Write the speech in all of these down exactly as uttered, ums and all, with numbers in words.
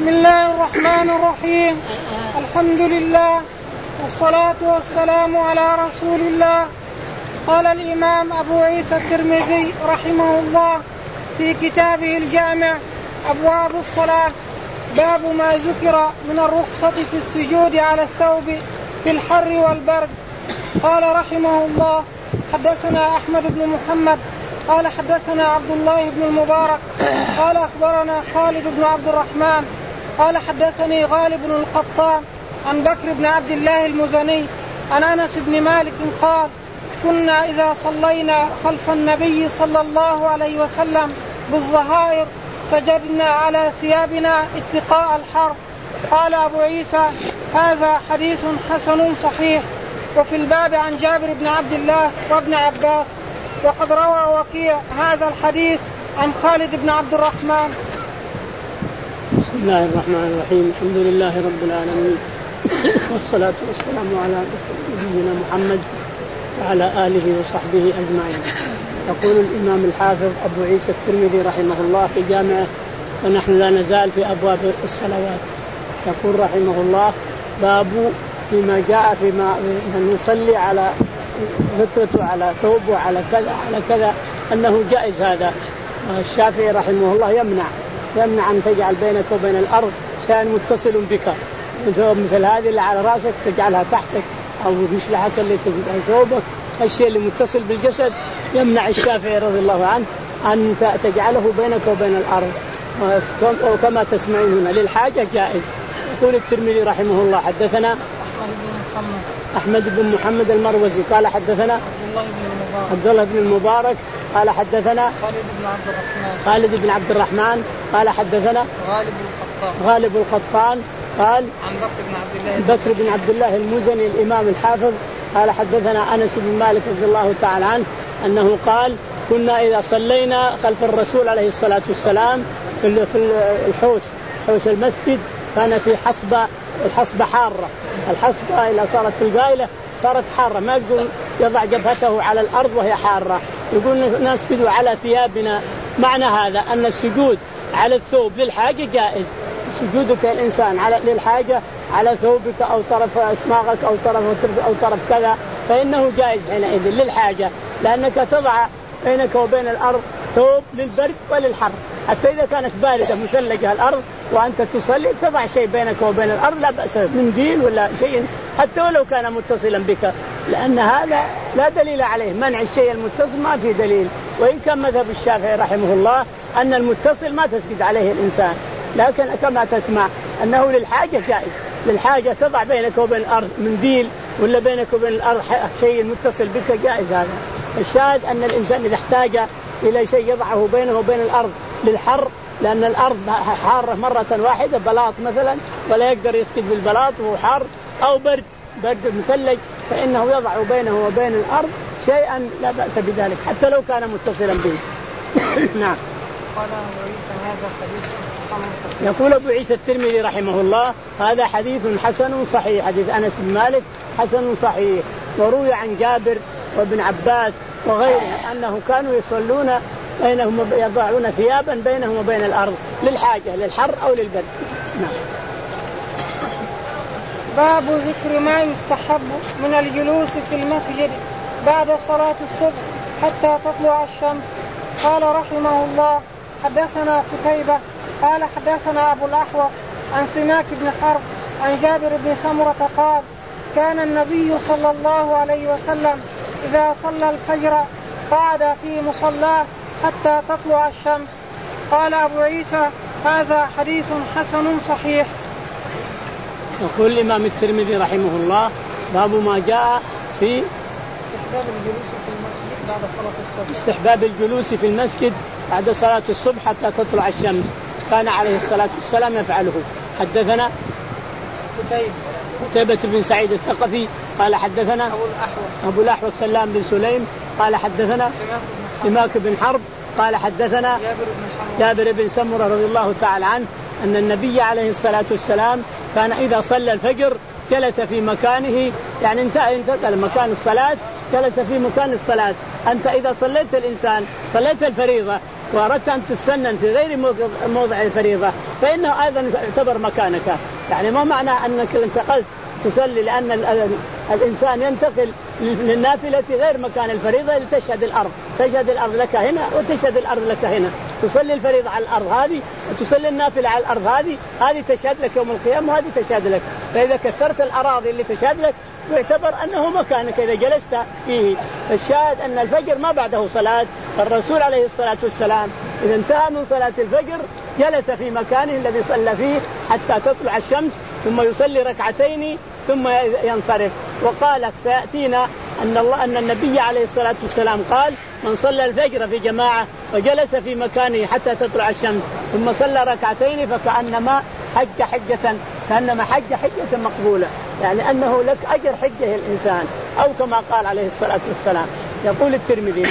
بسم الله الرحمن الرحيم. الحمد لله والصلاة والسلام على رسول الله. قال الإمام أبو عيسى الترمذي رحمه الله في كتابه الجامع أبواب الصلاة باب ما ذكر من الرخصة في السجود على الثوب في الحر والبرد. قال رحمه الله حدثنا أحمد بن محمد قال حدثنا عبد الله بن المبارك قال أخبرنا خالد بن عبد الرحمن قال حدثني غالب بن القطان عن بكر بن عبد الله المزني عن أنس بن مالك قال كنا إذا صلينا خلف النبي صلى الله عليه وسلم بالظهائر سجدنا على ثيابنا اتقاء الحر. قال أبو عيسى هذا حديث حسن صحيح. وفي الباب عن جابر بن عبد الله وابن عباس. وقد روى وكيع هذا الحديث عن خالد بن عبد الرحمن. بسم الله الرحمن الرحيم. الحمد لله رب العالمين والصلاة والسلام على نبينا محمد وعلى آله وصحبه أجمعين. يقول الإمام الحافظ أبو عيسى الترمذي رحمه الله في جامعه ونحن لا نزال في أبواب الصلوات. يقول رحمه الله باب فيما جاء فيما من يصلي على فترته على ثوب وعلى كذا على كذا أنه جائز هذا. الشافعي رحمه الله يمنع يمنع أن تجعل بينك وبين الأرض شيء متصل بك مثل هذه اللي على رأسك تجعلها تحتك أو مشلحك اللي تجعل ثوبك. الشيء اللي متصل بالجسد يمنع الشافعي رضي الله عنه أن تجعله بينك وبين الأرض. وكما تسمعون هنا للحاجة جائز. يقول الترمذي رحمه الله حدثنا أحمد بن محمد المروزي قال حدثنا عبد الله بن المبارك قال حدثنا خالد بن عبد الرحمن قال حدثنا غالب القطان قال عن بكر بن عبد الله بكر بن عبد الله المزني الإمام الحافظ قال حدثنا أنس بن مالك رضي الله تعالى عنه أنه قال كنا إذا صلينا خلف الرسول عليه الصلاة والسلام في الحوش حوش المسجد كان في حصبة الحصبة حارة. الحصبة إذا صارت في القائلة صارت حارة ما يقول يضع جبهته على الأرض وهي حارة. يقول نسجد على ثيابنا. معنى هذا أن السجود على الثوب للحاجة جائز. سجودك الإنسان على للحاجة على ثوبك أو طرف أشماغك أو طرف أو طرف كذا فإنه جائز حينئذ للحاجة لأنك تضع بينك وبين الأرض ثوب للبرد وللحر. حتى إذا كانت باردة مثلجة الأرض وأنت تصلي تضع شيء بينك وبين الأرض لا بأس منديل ولا شيء حتى ولو كان متصلا بك لأن هذا لا دليل عليه. منع الشيء المتصل ما في دليل. وإن كان مذهب الشافعي رحمه الله أن المتصل ما تسجد عليه الإنسان لكن كما تسمع أنه للحاجة جائز. للحاجة تضع بينك وبين الأرض منديل ولا بينك وبين الأرض شيء متصل بك جائز. هذا الشاهد أن الإنسان إذا احتاج إلى شيء يضعه بينه وبين الأرض للحر لأن الأرض حارة مرة واحدة بلاط مثلا ولا يقدر يسكت بالبلاط وهو حار أو برد برد مثلج فإنه يضع بينه وبين الأرض شيئا لا بأس بذلك حتى لو كان متصلا به. نعم. يقول أبو عيسى الترمذي رحمه الله هذا حديث حسن صحيح. حديث أنس بن مالك حسن صحيح. وروي عن جابر وابن عباس وغيرهم أنه كانوا يصلون بينهم يضعون ثيابا بينهم وبين الأرض للحاجة للحر أو للبرد. نعم. باب ذكر ما يستحب من الجلوس في المسجد بعد صلاة الصبح حتى تطلع الشمس. قال رحمه الله حدثنا قتيبة قال حدثنا أبو الأحوص عن سماك بن حرب عن جابر بن سمرة قال كان النبي صلى الله عليه وسلم إذا صلى الفجر قعد في مصلاه حتى تطلع الشمس. قال أبو عيسى هذا حديث حسن صحيح. يقول الإمام الترمذي رحمه الله باب ما جاء في استحباب الجلوس في المسجد بعد صلاة الصبح حتى تطلع الشمس. كان عليه الصلاة والسلام يفعله. حدثنا قتيبة بن سعيد الثقفي قال حدثنا أبو الأحوص سلام بن سليم قال حدثنا سماك بن حرب قال حدثنا جابر بن سمرة رضي الله تعالى عنه أن النبي عليه الصلاة والسلام كان إذا صلى الفجر جلس في مكانه يعني انتهى انتقل مكان الصلاة جلس في مكان الصلاة. أنت إذا صليت الإنسان صليت الفريضة وأردت أن تتسنن في غير موضع الفريضة فإنه أيضا يعتبر مكانك. يعني ما معنى أنك انتقلت تصلي، لأن الإنسان ينتقل للنافلة غير مكان الفريضة لتشهد الأرض، تشهد الأرض لك هنا وتشهد الأرض لك هنا، تصلي الفريضة على الأرض هذه وتصلي النافلة على الأرض هذه، هذه تشهد لك يوم القيامة وهذه تشهد لك. فإذا كثرت الأراضي اللي تشهد لك يعتبر أنه مكانك إذا جلست فيه. الشاهد أن الفجر ما بعده صلاة، الرسول عليه الصلاة والسلام إذا انتهى من صلاة الفجر جلس في مكانه الذي صلى فيه حتى تطلع الشمس ثم يصلي ركعتين ثم ينصرف. وقال سيأتينا أن الله أن النبي عليه الصلاة والسلام قال من صلى الفجر في جماعة وجلس في مكانه حتى تطلع الشمس ثم صلى ركعتين فكأنما حج حجة كأنما حج حجة مقبولة، يعني أنه لك أجر حجة الإنسان، أو كما قال عليه الصلاة والسلام. يقول الترمذي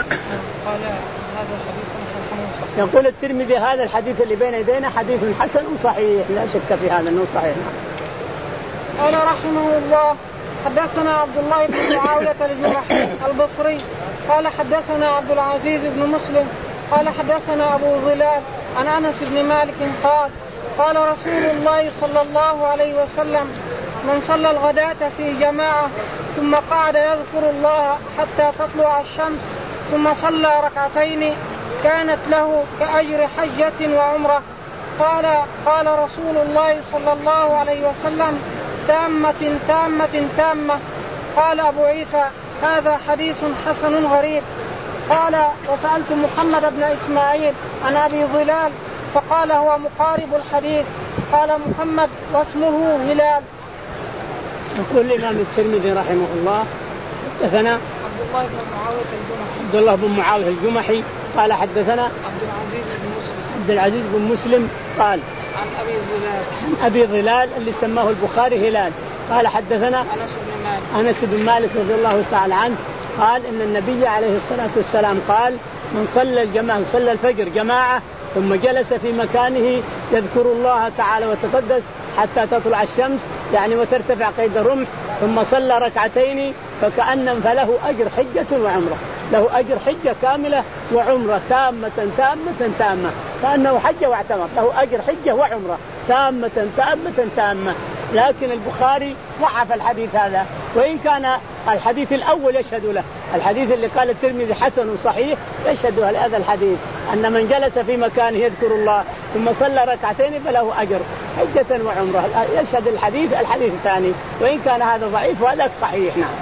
يقول الترمذي هذا الحديث اللي بين يدينا حديث حسن صحيح لا شك في هذا أنه صحيح. قال رحمه الله حدثنا عبد الله بن معاوية الجمحي البصري قال حدثنا عبد العزيز بن مسلم قال حدثنا أبو ظلال عن أنس بن مالك قال قال رسول الله صلى الله عليه وسلم من صلى الغداة في جماعة ثم قعد يذكر الله حتى تطلع الشمس ثم صلى ركعتين كانت له كأجر حجة وعمرة. قال قال رسول الله صلى الله عليه وسلم تامة تامة تامة. قال أبو عيسى هذا حديث حسن غريب. قال وسألت محمد بن إسماعيل عن أبي ظلال فقال هو مقارب الحديث. قال محمد واسمه هلال. يقول الإمام الترمذي رحمه الله حدثنا عبد الله بن معاوية الجمحي عبد الله بن معاوية الجمحي قال حدثنا عبد العزيز بن مسلم عبد العزيز بن مسلم قال عن أبي ظلال عن أبي ظلال اللي سماه البخاري هلال قال حدثنا أنس بن مالك أنس بن مالك رضي الله تعالى عنه قال إن النبي عليه الصلاة والسلام قال من صلى الجماعة صلى الفجر جماعة ثم جلس في مكانه يذكر الله تعالى وتقدس حتى تطلع الشمس يعني وترتفع قيد الرمح ثم صلى ركعتين فكأنما فله أجر حجة وعمرة، له أجر حجة كاملة وعمرة تامة تامة تامة، كأنه حج واعتمر، له أجر حجة وعمرة تامة تامة تامة. لكن البخاري ضعف الحديث هذا، وإن كان الحديث الأول يشهد له، الحديث اللي قال الترمذي حسن صحيح يشهد هذا الحديث أن من جلس في مكانه يذكر الله ثم صلى ركعتين فله أجر حجة وعمرة، يشهد الحديث الحديث الثاني، وإن كان هذا ضعيف وهذا صحيح. نعم.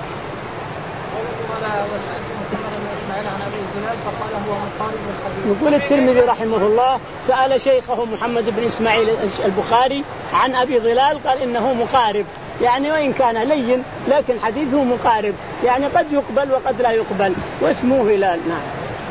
يقول الترمذي رحمه الله سأل شيخه محمد بن إسماعيل البخاري عن أبي ظلال قال إنه مقارب، يعني وإن كان لين لكن حديثه مقارب، يعني قد يقبل وقد لا يقبل، واسمه هلال. نعم.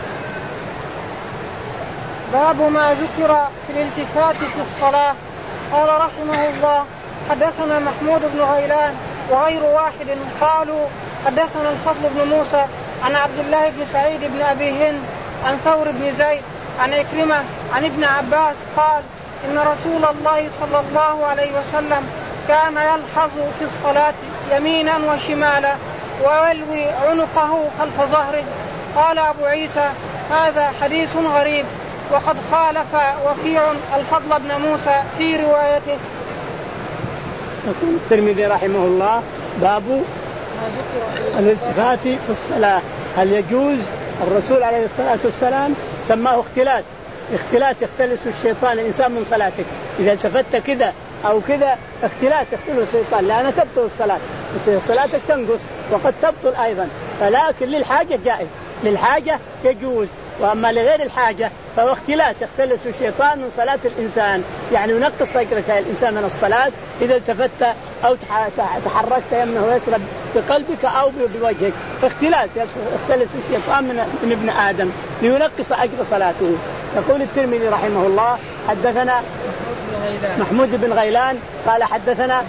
باب ما ذكر في الالتفات في الصلاة. قال رحمه الله حدثنا محمود بن غيلان وغير واحد قالوا حدثنا الفضل بن موسى عن عبد الله بن سعيد بن أبي هند عن ثور بن زيد عن إكرمة عن ابن عباس قال إن رسول الله صلى الله عليه وسلم كان يلحظ في الصلاة يمينا وشمالا ويلوي عنقه خلف ظهره. قال أبو عيسى هذا حديث غريب وقد خالف وكيع الفضل بن موسى في روايته. يقول الترمذي رحمه الله باب الالتفات في الصلاة، هل يجوز؟ الرسول عليه الصلاة والسلام سماه اختلاس، اختلاس يختلس الشيطان الإنسان من صلاتك، إذا التفت كذا أو كذا اختلاس يختلس الشيطان، لأن تبطل الصلاة، صلاتك تنقص وقد تبطل أيضا، فلكن للحاجة جائز، للحاجة يجوز، وأما لغير الحاجة فهو اختلاس يختلس الشيطان من صلاة الإنسان، يعني ينقص صدرك الإنسان من الصلاة إذا التفت أو تحركت يمنه ويسرى بقلبك أو بوجهك، فاختلاس يختلس الشيطان من ابن آدم لينقص أجر صلاته. يقول الترمذي رحمه الله حدثنا محمود بن غيلان قال حدثنا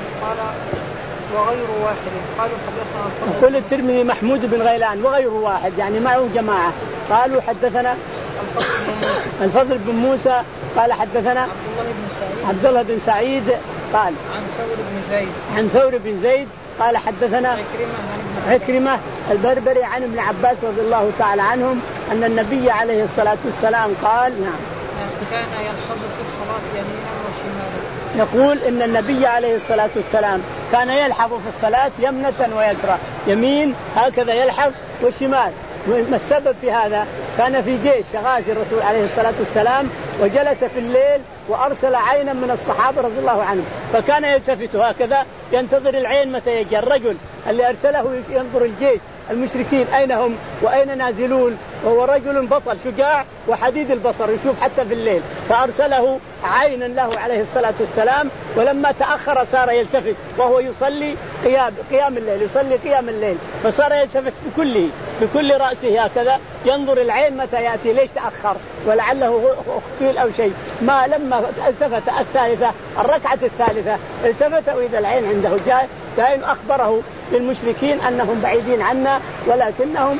وغير واحد قالوا حدثنا. يقول الترمذي محمود بن غيلان وغير واحد يعني معه جماعة قالوا حدثنا الفضل بن موسى قال حدثنا عبد الله بن سعيد قال عن ثور بن زيد عن ثور بن زيد قال حدثنا عكرمة البربري عن ابن عباس رضي الله تعالى عنهم أن النبي عليه الصلاة والسلام قال نعم كان يلحظ في الصلاة يمينا وشمالا. يقول إن النبي عليه الصلاة والسلام كان يلحظ في الصلاة يمنة ويسرى، يمين هكذا يلحظ وشمال. ما السبب في هذا؟ كان في جيش غازي الرسول عليه الصلاة والسلام وجلس في الليل وأرسل عينا من الصحابة رضي الله عنهم، فكان يلتفت هكذا ينتظر العين متى يجي الرجل اللي أرسله ينظر الجيش المشركين أين هم وأين نازلون، وهو رجل بطل شجاع وحديد البصر يشوف حتى في الليل، فأرسله عينا له عليه الصلاة والسلام. ولما تأخر صار يلتفت وهو يصلي قيام قيام الليل يصلي قيام الليل فصار يلتفت بكله بكل رأسه هكذا ينظر العين متى يأتي، ليش تأخر ولعله اختيل أو شيء. ما لما التفت الثالثة الركعة الثالثة التفت وإذا العين عنده جاء كأن أخبره للمشركين أنهم بعيدين عنا ولكنهم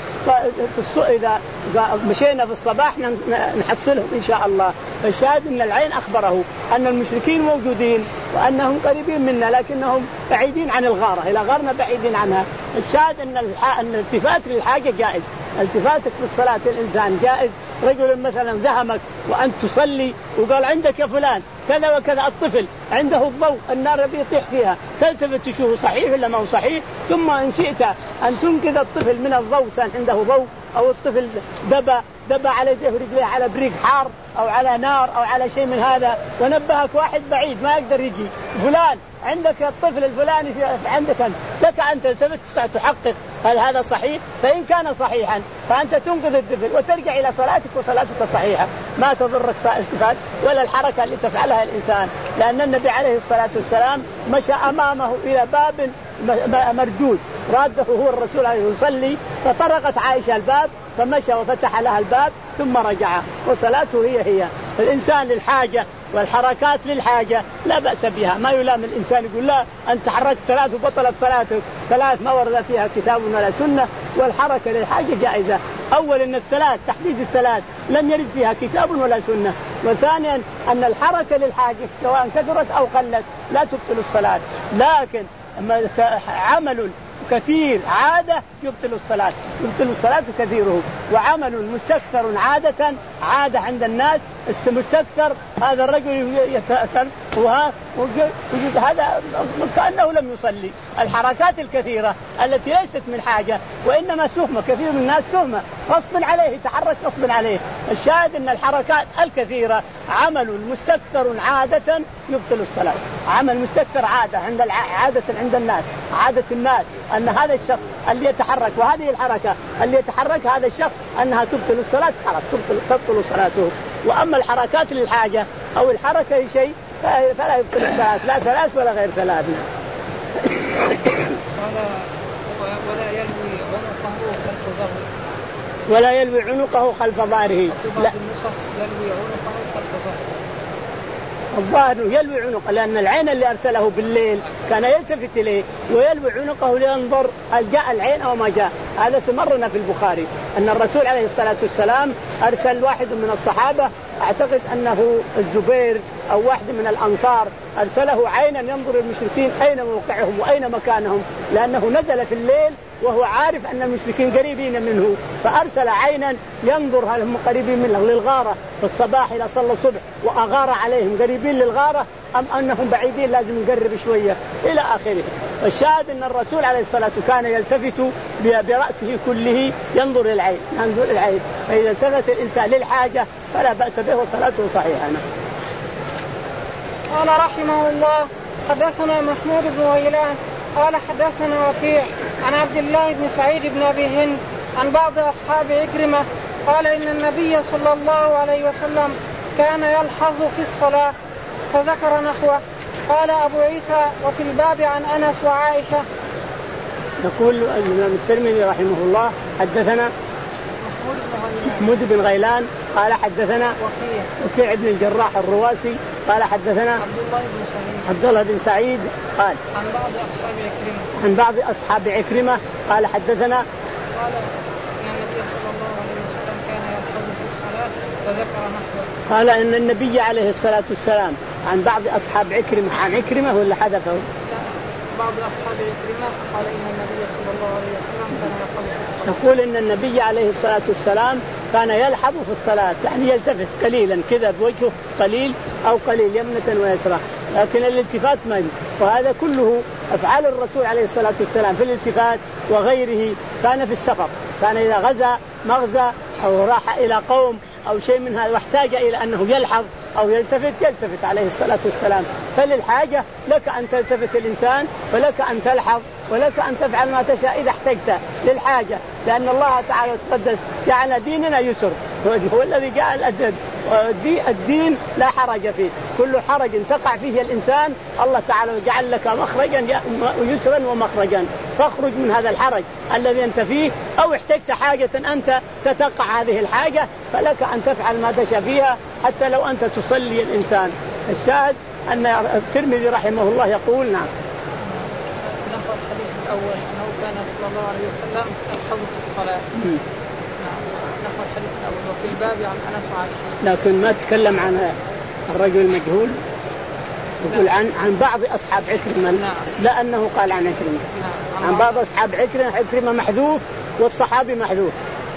إذا مشينا في الصباح نحصلهم إن شاء الله. فالشاهد أن العين أخبره أن المشركين موجودين وأنهم قريبين منا لكنهم بعيدين عن الغارة، إلى غارنا بعيدين عنها. الشاهد أن الالتفات للحاجة جائز، التفاتك في الصلاة الإنسان جائز. رجل مثلا زهمك وأنت تصلي وقال عندك يا فلان كذا وكذا، الطفل عنده الضوء النار بيطيح فيها، تلتفت تشوفه صحيح ولا ما هو صحيح، ثم إن شئت أن تنقذ الطفل من الضوء كان عنده ضوء، أو الطفل دبا دبا على يديه ورجليه على بريق حار أو على نار أو على شيء من هذا، ونبهك واحد بعيد ما يقدر يجي، فلان عندك الطفل الفلاني عندك أنت، لك أن تلتفت تحقق هل هذا صحيح؟ فإن كان صحيحا فأنت تنقذ الطفل وترجع إلى صلاتك وصلاتك صحيحة، ما تضرك التفات ولا الحركة اللي تفعلها الإنسان. لأن النبي عليه الصلاة والسلام مشى أمامه إلى باب مردود راده هو الرسول عليه يصلي، فطرقت عائشة الباب فمشى وفتح لها الباب ثم رجع وصلاته هي هي. الإنسان للحاجة والحركات للحاجة لا بأس بها، ما يلام الإنسان يقول لا أنت حركت ثلاث وبطلت صلاتك، ثلاث ما ورد فيها كتاب ولا سنة، والحركة للحاجة جائزة. أول أن الثلاث تحديد الثلاث لم يرد فيها كتاب ولا سنة، وثانيا أن الحركة للحاجة سواء كثرت أو قلت لا تبطل الصلاة، لكن عمل كثير عادة يبطل الصلاة، يبطل الصلاة كثيره. وعمل مستكثر عادة عادة عند الناس مستكثر، هذا الرجل يتأثر وها هذا كأنه لم يصلي. الحركات الكثيرة التي ليست من حاجة وإنما سهمة، كثير من الناس سهمة غصب عليه يتحرك غصب عليه. الشاهد أن الحركات الكثيرة عمل مستكثر عادة يبطل الصلاة. عمل مستكثر عادة عند عادة عند الناس، عادة الناس أن هذا الشخص اللي يتحرك وهذه الحركة اللي يتحرك هذا الشخص أنها تبطل الصلاة، خلاص تبطل, تبطل صلاته. وأما الحركات للحاجة أو الحركة لشيء فلا يبطل الصلاة، لا ثلاث ولا غير ثلاث. ولا يلوي عنقه خلف ظهره، ولا يلوي عنقه خلف ظهره. لا يلوي عنقه خلف ظهره. الظاهر يلوي عنقه لأن العين اللي أرسله بالليل كان يلتفت إليه ويلوي عنقه لينظر هل جاء العين أو ما جاء. هذا سمرنا في البخاري أن الرسول عليه الصلاة والسلام أرسل واحد من الصحابة، أعتقد أنه الزبير أو واحد من الأنصار، أرسله عينا ينظر المشركين أين موقعهم وأين مكانهم، لأنه نزل في الليل وهو عارف أن المشركين قريبين منه، فأرسل عينا ينظر هل هم قريبين منه للغارة في الصباح إلى صلى الصبح وأغار عليهم قريبين للغارة أم أنهم بعيدين لازم نقرب شوية إلى آخره. الشاهد أن الرسول عليه الصلاة والسلام كان يلتفت برأسه كله ينظر العين ينظر العين فإذا التفت الإنسان للحاجة فلا بأس به وصلاته صحيحة. قال رحمه الله حدثنا محمود بن غيلان قال حدثنا وكيع عن عبد الله بن سعيد بن أبي هند عن بعض أصحاب عكرمة قال إن النبي صلى الله عليه وسلم كان يلحظ في الصلاة فذكر نحوه. قال أبو عيسى وفي الباب عن أنس وعائشة. يقول الإمام الترمذي رحمه الله حدثنا محمود بن غيلان قال حدثنا وكيع بن الجراح الرواسي قال حدثنا عبد الله بن سعيد عبد الله بن سعيد قال عن بعض أصحاب عكرمة عن بعض أصحاب عكرمة قال حدثنا قال إن النبي صلى الله عليه وسلم كان يلحظ في الصلاة فذكر نحوه. قال إن النبي عليه الصلاة والسلام عن بعض أصحاب عكرمة عن عكرمة ولا حذفه؟ بعض أصحاب عكرمة قال إن النبي صلى الله عليه وسلم كان يلحظ في الصلاة. يقول إن النبي عليه الصلاة والسلام كان يلحظ في الصلاة، يعني يلتفت قليلا كذا بوجهه قليل أو قليل يمنة ويسرى، لكن الالتفات ما يمكن. وهذا كله أفعال الرسول عليه الصلاة والسلام في الالتفات وغيره. كان في السفر، كان إذا غزا مغزى أو راح إلى قوم أو شيء من هذا واحتاج إلى أنه يلحظ أو يلتفت يلتفت عليه الصلاة والسلام. فللحاجة لك أن تلتفت الإنسان، ولك أن تلحظ، ولك أن تفعل ما تشاء إذا احتجت للحاجة، لأن الله تعالى تقدس جعل ديننا يسر، هو الذي جعل الدين لا حرج فيه. كل حرج تقع فيه الإنسان الله تعالى جعل لك مخرجا يسرا ومخرجا، فاخرج من هذا الحرج الذي أنت فيه، أو احتجت حاجة أنت ستقع هذه الحاجة فلك أن تفعل ما تشاء فيها حتى لو أنت تصلي الإنسان. الشاهد أن الترمذي رحمه الله يقول نعم. نقل الحديث الأول أنه كان صلى الله عليه وسلم يلحظ في الصلاة. نعم. نقل الحديث الأول وفي الباب عن أنس وعائشة. لكن ما تكلم عن الرجل المجهول، يقول عن عن بعض أصحاب عكرمة. نعم. لا أنه قال عن عكرمة. نعم. عن, عن بعض أصحاب عكرمة. عكرمة محذوف والصحابي محذوف.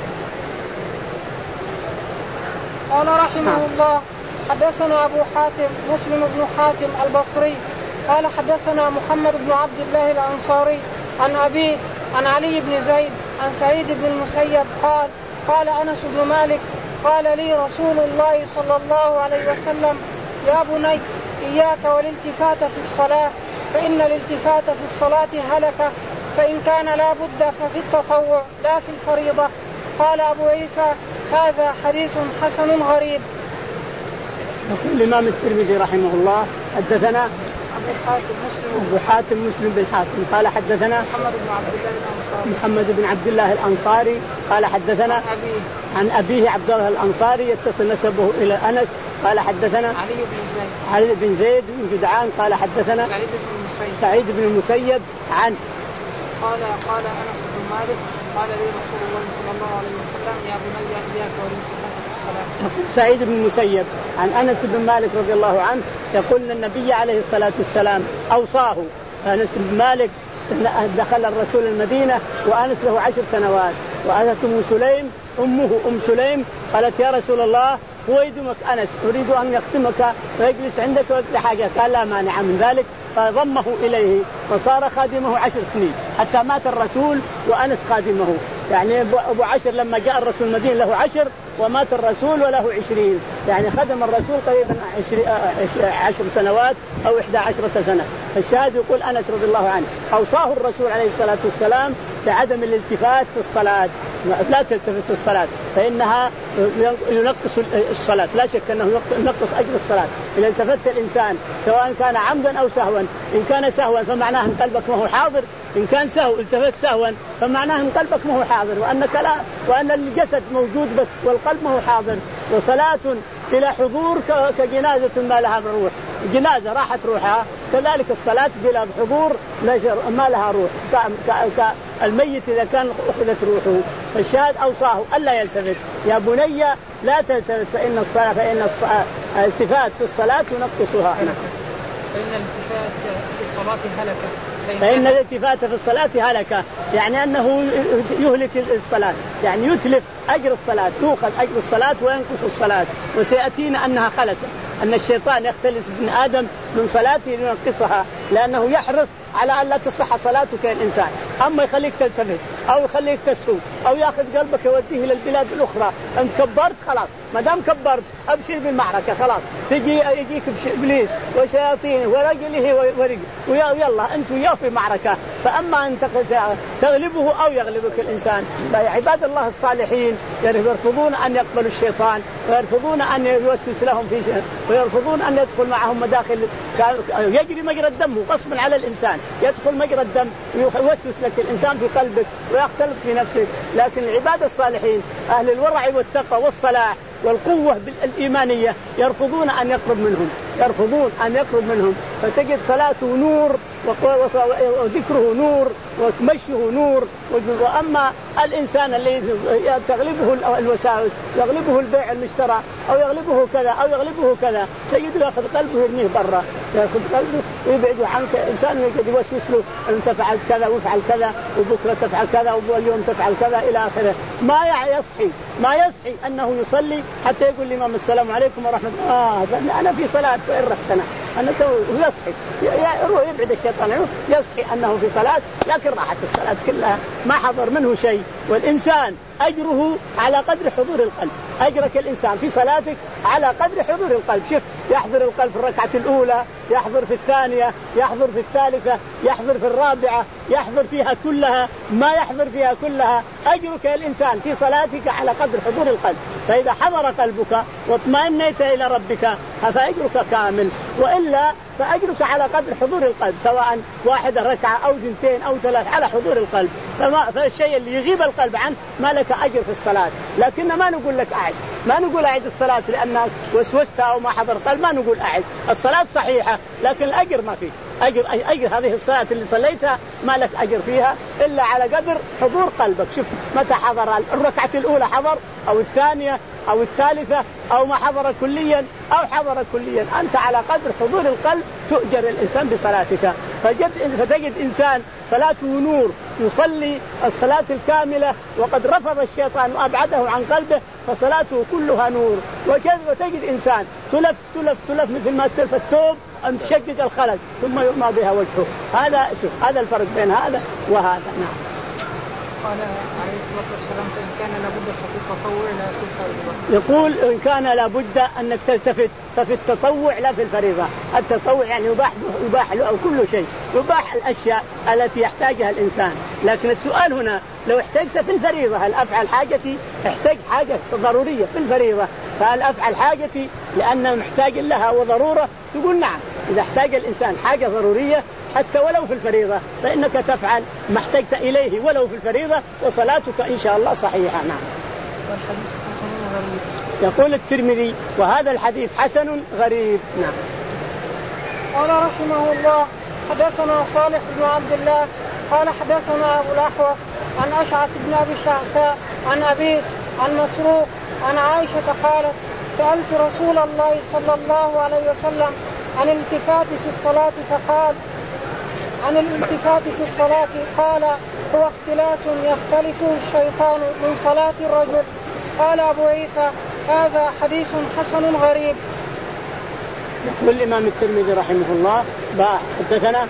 قال رحمه نعم. الله حدثنا أبو حاتم مسلم بن حاتم البصري قال حدثنا محمد بن عبد الله الأنصاري عن أبيه عن علي بن زيد عن سعيد بن المسيب قال قال أنس بن مالك قال لي رسول الله صلى الله عليه وسلم يا بني إياك والالتفات في الصلاة فإن الالتفات في الصلاة هلكة، فإن كان لا بد ففي التطوع لا في الفريضة. قال أبو عيسى هذا حديث حسن غريب. يقول الإمام الترمذي رحمه الله حدثنا أبو حاتم مسلم أبو حاتم مسلم بن حاتم قال حدثنا محمد بن عبد الله الأنصاري محمد بن عبد الله الأنصاري قال حدثنا عن أبيه عن أبيه عبد الله الأنصاري يتصل نسبه إلى أنس قال حدثنا علي بن زيد علي بن زيد بن جدعان قال حدثنا سعيد بن المسيب سعيد بن المسيب عن قال قال أنس بن مالك قال لي رسول الله صلى الله عليه وسلم يا بني إياك والالتفات في الصلاة. سعيد بن المسيب عن أنس بن مالك رضي الله عنه يقول أن النبي عليه الصلاة والسلام أوصاه. أنس بن مالك دخل الرسول المدينة وأنس له عشر سنوات، وأتت أم سليم أمه أم سليم قالت يا رسول الله هو يدمك أنس أريد أن يختمك ويجلس عندك وقت حاجة، قال لا مانع من ذلك، فضمه إليه وصار خادمه عشر سنين حتى مات الرسول وأنس خادمه. يعني أبو عشر لما جاء الرسول المدينة له عشر ومات الرسول وله عشرين، يعني خدم الرسول قريبا عشر سنوات أو إحدى عشرة سنة. الشاهد يقول أنس رضي الله عنه أوصاه الرسول عليه الصلاة والسلام بعدم الالتفات في الصلاة، لا تلتفت في الصلاة فإنها ينقص الصلاة، لا شك أنه ينقص أجر الصلاة. إذا التفت الإنسان سواء كان عمدا أو سهوا، إن كان سهوا فمعناه أن قلبك ما هو حاضر، إن كان سهو التفت سهوا فمعناه أن قلبك ما هو حاضر، وأنك لا وأن الجسد موجود بس والقلب ما هو حاضر. وصلاة بلا حضور كجنازة ما لها روح، جنازة راحت روحها، كذلك الصلاة بلا حضور ما لها روح، كالميت إذا كان أخذت روحه. فالشاهد أوصاه ألا يلتفت، يا بني لا تلتفت فإن الصلاة فإن الالتفات في الصلاة ينقصها. فإن الالتفات في الصلاة هلكة فإن الالتفات في الصلاة هلكة، يعني أنه يهلك الصلاة، يعني يتلف أجر الصلاة، يؤخذ أجر الصلاة وينقص الصلاة. وسيأتينا أنها خلسة، أن الشيطان يختلس ابن آدم من صلاته لينقصها، لأنه يحرص على أن لا تصح صلاتك الإنسان، أما يخليك تلتفت أو يخليك تسهو أو يأخذ قلبك يوديه إلى البلاد الأخرى. أنت كبرت خلاص، ما دام كبرت أبشر بالمعركة خلاص، تجي يجيك إبليس وشياطين ورجله ورجل ويلا أنت وياه في معركة. فأما أن تغلبه أو يغلبك الإنسان. عباد الله الصالحين يرفضون أن يقبلوا الشيطان، ويرفضون أن يوسوس لهم في شيء، ويرفضون أن يدخل معهم مداخل يجري مجرى الدم غصبا على الإنسان، يدخل مجرى الدم ويوسوس لك الإنسان في قلبك ويختلط في نفسك. لكن العباد الصالحين أهل الورع والتقوى والصلاح والقوة الإيمانية يرفضون أن يقرب منهم، يرفضون أن يقرب منهم. فتجد صلاته نور وذكره نور ومشيه نور. وأما الإنسان الذي تغلبه الوساوس، يغلبه البيع المشترى، أو يغلبه كذا أو يغلبه كذا، تجد يأخذ قلبه يرميه برا، يأخذ قلبه ويبعد عنك. إنسان يقعد يوسوس له أنت فعلت كذا وفعل كذا وبكرة تفعل كذا واليوم تفعل كذا إلى آخره. ما يصحي ما يصحي أنه يصلي حتى يقول الإمام السلام عليكم ورحمة الله، آه أنا في صلاة وإن رحت أنا أنا يصحي يروح يبعد الشيطان عنه، يصحي أنه في صلاة لكن راحت الصلاة كلها ما حضر منه شيء. والإنسان أجره على قدر حضور القلب. أجرك الإنسان في صلاتك على قدر حضور القلب. شوف، يحضر القلب في الركعة الأولى، يحضر في الثانية، يحضر في الثالثة، يحضر في الرابعة، يحضر فيها كلها. ما يحضر فيها كلها أجرك الإنسان في صلاتك على قدر حضور القلب. فإذا حضر قلبك واطمئنيت إلى ربك فأجرك كامل، وإلا فأجرك على قدر حضور القلب، سواء واحدة ركعة أو جنتين أو ثلاث على حضور القلب. فما فالشيء اللي يغيب القلب عنه ما لك أجر في الصلاة. لكن ما نقول لك أعد، ما نقول أعد الصلاة لأنك وسوست أو ما حضر قلب، ما نقول أعد. الصلاة صحيحة لكن الأجر ما فيه أجر. أجر هذه الصلاة اللي صليتها ما لك أجر فيها إلا على قدر حضور قلبك. شوف متى حضر الركعة الأولى حضر، أو الثانية أو الثالثة، أو ما حضر كليا أو حضر كليا، أنت على قدر حضور القلب تؤجر الإنسان بصلاتك. فتجد إنسان صلاته نور يصلي الصلاة الكاملة وقد رفض الشيطان وأبعده عن قلبه فصلاته كلها نور. وتجد إنسان تلف تلف تلف مثل ما تلف الثوب أن تشقق الخلق ثم يرمى بها وجهه. هذا شوف هذا الفرق بين هذا وهذا. نعم. قال عليه الصلاة والسلام إن كان لابد في التطوع لا في الفريضة. يقول إن كان لابد أنك تلتفت ففي التطوع لا في الفريضة. التطوع يعني يباح يباح له أو كل شيء، يباح الأشياء التي يحتاجها الإنسان. لكن السؤال هنا لو احتجت في الفريضة هل أفعل حاجتي؟ احتاج حاجة ضرورية في الفريضة، فهل أفعل حاجتي لأن محتاج لها وضرورة؟ تقول نعم. إذا احتاج الإنسان حاجة ضرورية حتى ولو في الفريضة فإنك تفعل ما احتجت إليه ولو في الفريضة وصلاتك إن شاء الله صحيحة. نعم. يقول الترمذي وهذا الحديث حسن غريب. نعم. قال رحمه الله حدثنا صالح بن عبد الله قال حدثنا أبو الأحوص عن أشعث بن أبي الشعثاء عن أبيه عن مسروق عن عائشة قالت سألت رسول الله صلى الله عليه وسلم عن الالتفات في الصلاة فقال عن الالتفات في الصلاة قال هو اختلاس يختلسه الشيطان من صلاة الرجل. قال أبو عيسى هذا حديث حسن غريب. يقول الإمام الترمذي رحمه الله حدثنا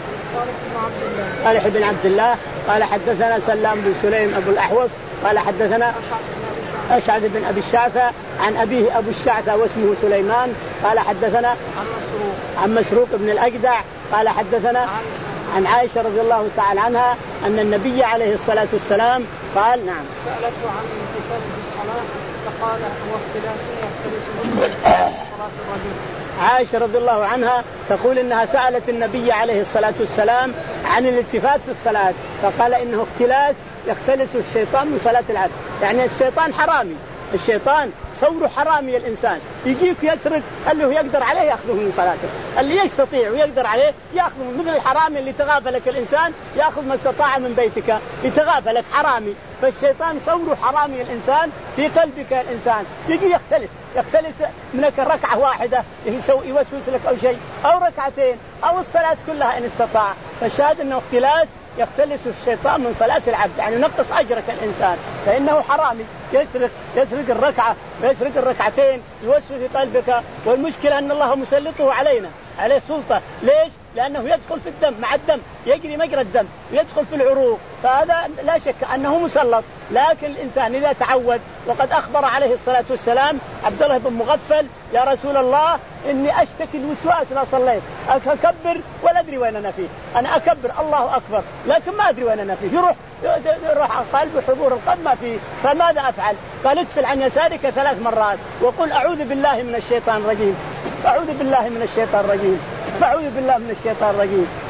صالح بن عبد الله قال حدثنا سلام بن سليم أبو الأحوص قال حدثنا أشعث بن أبي الشعثاء عن أبيه أبو الشعثاء واسمه سليمان قال حدثنا عن مسروق بن الأجدع قال حدثنا عن عائشة رضي الله تعالى عنها أن النبي عليه الصلاة والسلام قال نعم سألته عن الالتفات في الصلاة فقال هو اختلاس يختلس صلاة الرجل. عائشة رضي الله عنها تقول إنها سألت النبي عليه الصلاة والسلام عن الالتفات في الصلاة فقال إنه اختلاس يختلس الشيطان من صلاة العبد. يعني الشيطان حرامي، الشيطان صوره حرامي. الإنسان يجيك يسرق اللي هو يقدر عليه يأخذه من صلاته، اللي يستطيع ويقدر عليه يأخذه، مثل الحرامي اللي تغافلك الإنسان يأخذ ما استطاع من بيتك يتغافلك حرامي. فالشيطان صوره حرامي الإنسان في قلبك الإنسان يجي يختلس يختلس منك ركعة واحدة يسوي يوسوس لك أو شيء أو ركعتين أو الصلاة كلها إن استطاع. فالشاهد أنه اختلاس يختلس الشيطان من صلاة العبد، يعني ينقص أجرك الإنسان فإنه حرامي يسرق يسرق الركعة ويسرق الركعتين يوسوس في قلبك. والمشكلة أن الله مسلطه علينا عليه سلطة. ليش؟ لأنه يدخل في الدم مع الدم يجري مجرى الدم يدخل في العروق، فهذا لا شك أنه مسلط. لكن الإنسان إذا تعود، وقد أخبر عليه الصلاة والسلام عبد الله بن مغفل يا رسول الله إني أشتكي الوسواس لا صليت أكبر ولا أدري وين أنا فيه، أنا أكبر الله أكبر لكن ما أدري وين أنا فيه، يروح يروح قلب حضور القلب ما فيه. فماذا أفعل؟ قال ادفل عن يسارك ثلاث مرات وقل أعوذ بالله من الشيطان الرجيم، أعوذ بالله من الشيطان الرجيم، أعوذ بالله من الشيطان الرجيم.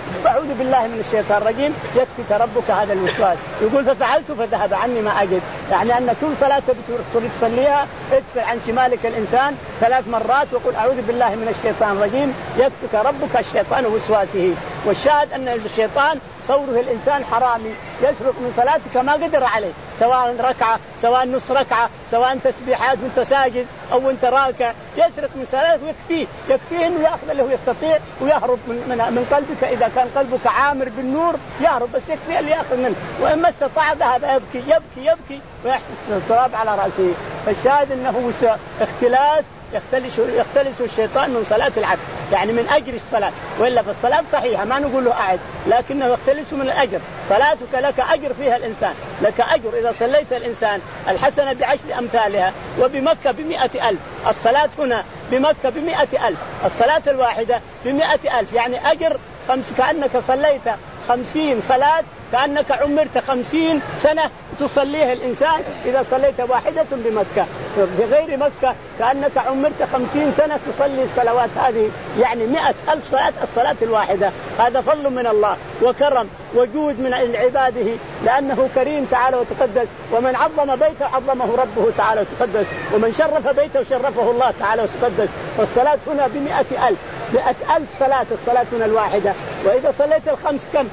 فأعوذ بالله من الشيطان الرجيم يكفيك ربك هذا الوسواس. يقول ففعلت فذهب عني ما أجد، يعني أن كل صلاة تريد تصليها ادفع عن شمالك الإنسان ثلاث مرات وقل أعوذ بالله من الشيطان الرجيم يكفيك ربك الشيطان ووسواسه. والشاهد أن الشيطان صوره الإنسان حرامي يسرق من صلاتك ما قدر عليه، سواء ركعة سواء نص ركعة سواء تسبيحات وانت ساجد أو انت راكع، يسرق من صلاتك ويكفيه يكفيه إنه يأخذ له يستطيع ويهرب من, من, من قلبك. إذا كان قلبك عامر بالنور يهرب، بس يكفيه اللي يأخذ منه، وإما استطاع ذهب يبكي يبكي يبكي ويحدث التراب على رأسه. فالشاهد أنه اختلاس يختلس يختلس الشيطان من صلاة العبد، يعني من أجر الصلاة، وإلا فالصلاة صحيحة ما نقول له أعد، لكنه يختلس من الأجر. صلاتك لك أجر فيها الإنسان، لك أجر إذا صليت الإنسان الحسنة بعشر أمثالها، وبمكة بمئة ألف. الصلاة هنا بمكة بمئة ألف، الصلاة الواحدة بمئة ألف، يعني أجر خمس، كأنك صليت خمسين صلاة، كأنك عمرت خمسين سنة تصليها الإنسان إذا صليت واحدة بمكة. في غير مكة كأنك عمرت خمسين سنة تصلي الصلوات هذه، يعني مئة ألف صلاة الصلاة الواحدة. هذا فضل من الله وكرم وجود من عباده، لأنه كريم تعالى وتقدس. ومن عظم بيته عظمه ربه تعالى وتقدس، ومن شرف بيته شرفه الله تعالى وتقدس. فالصلاة هنا بمئة ألف، مئة ألف صلاة الصلاة هنا الواحدة. وإذا صليت الخمس كم؟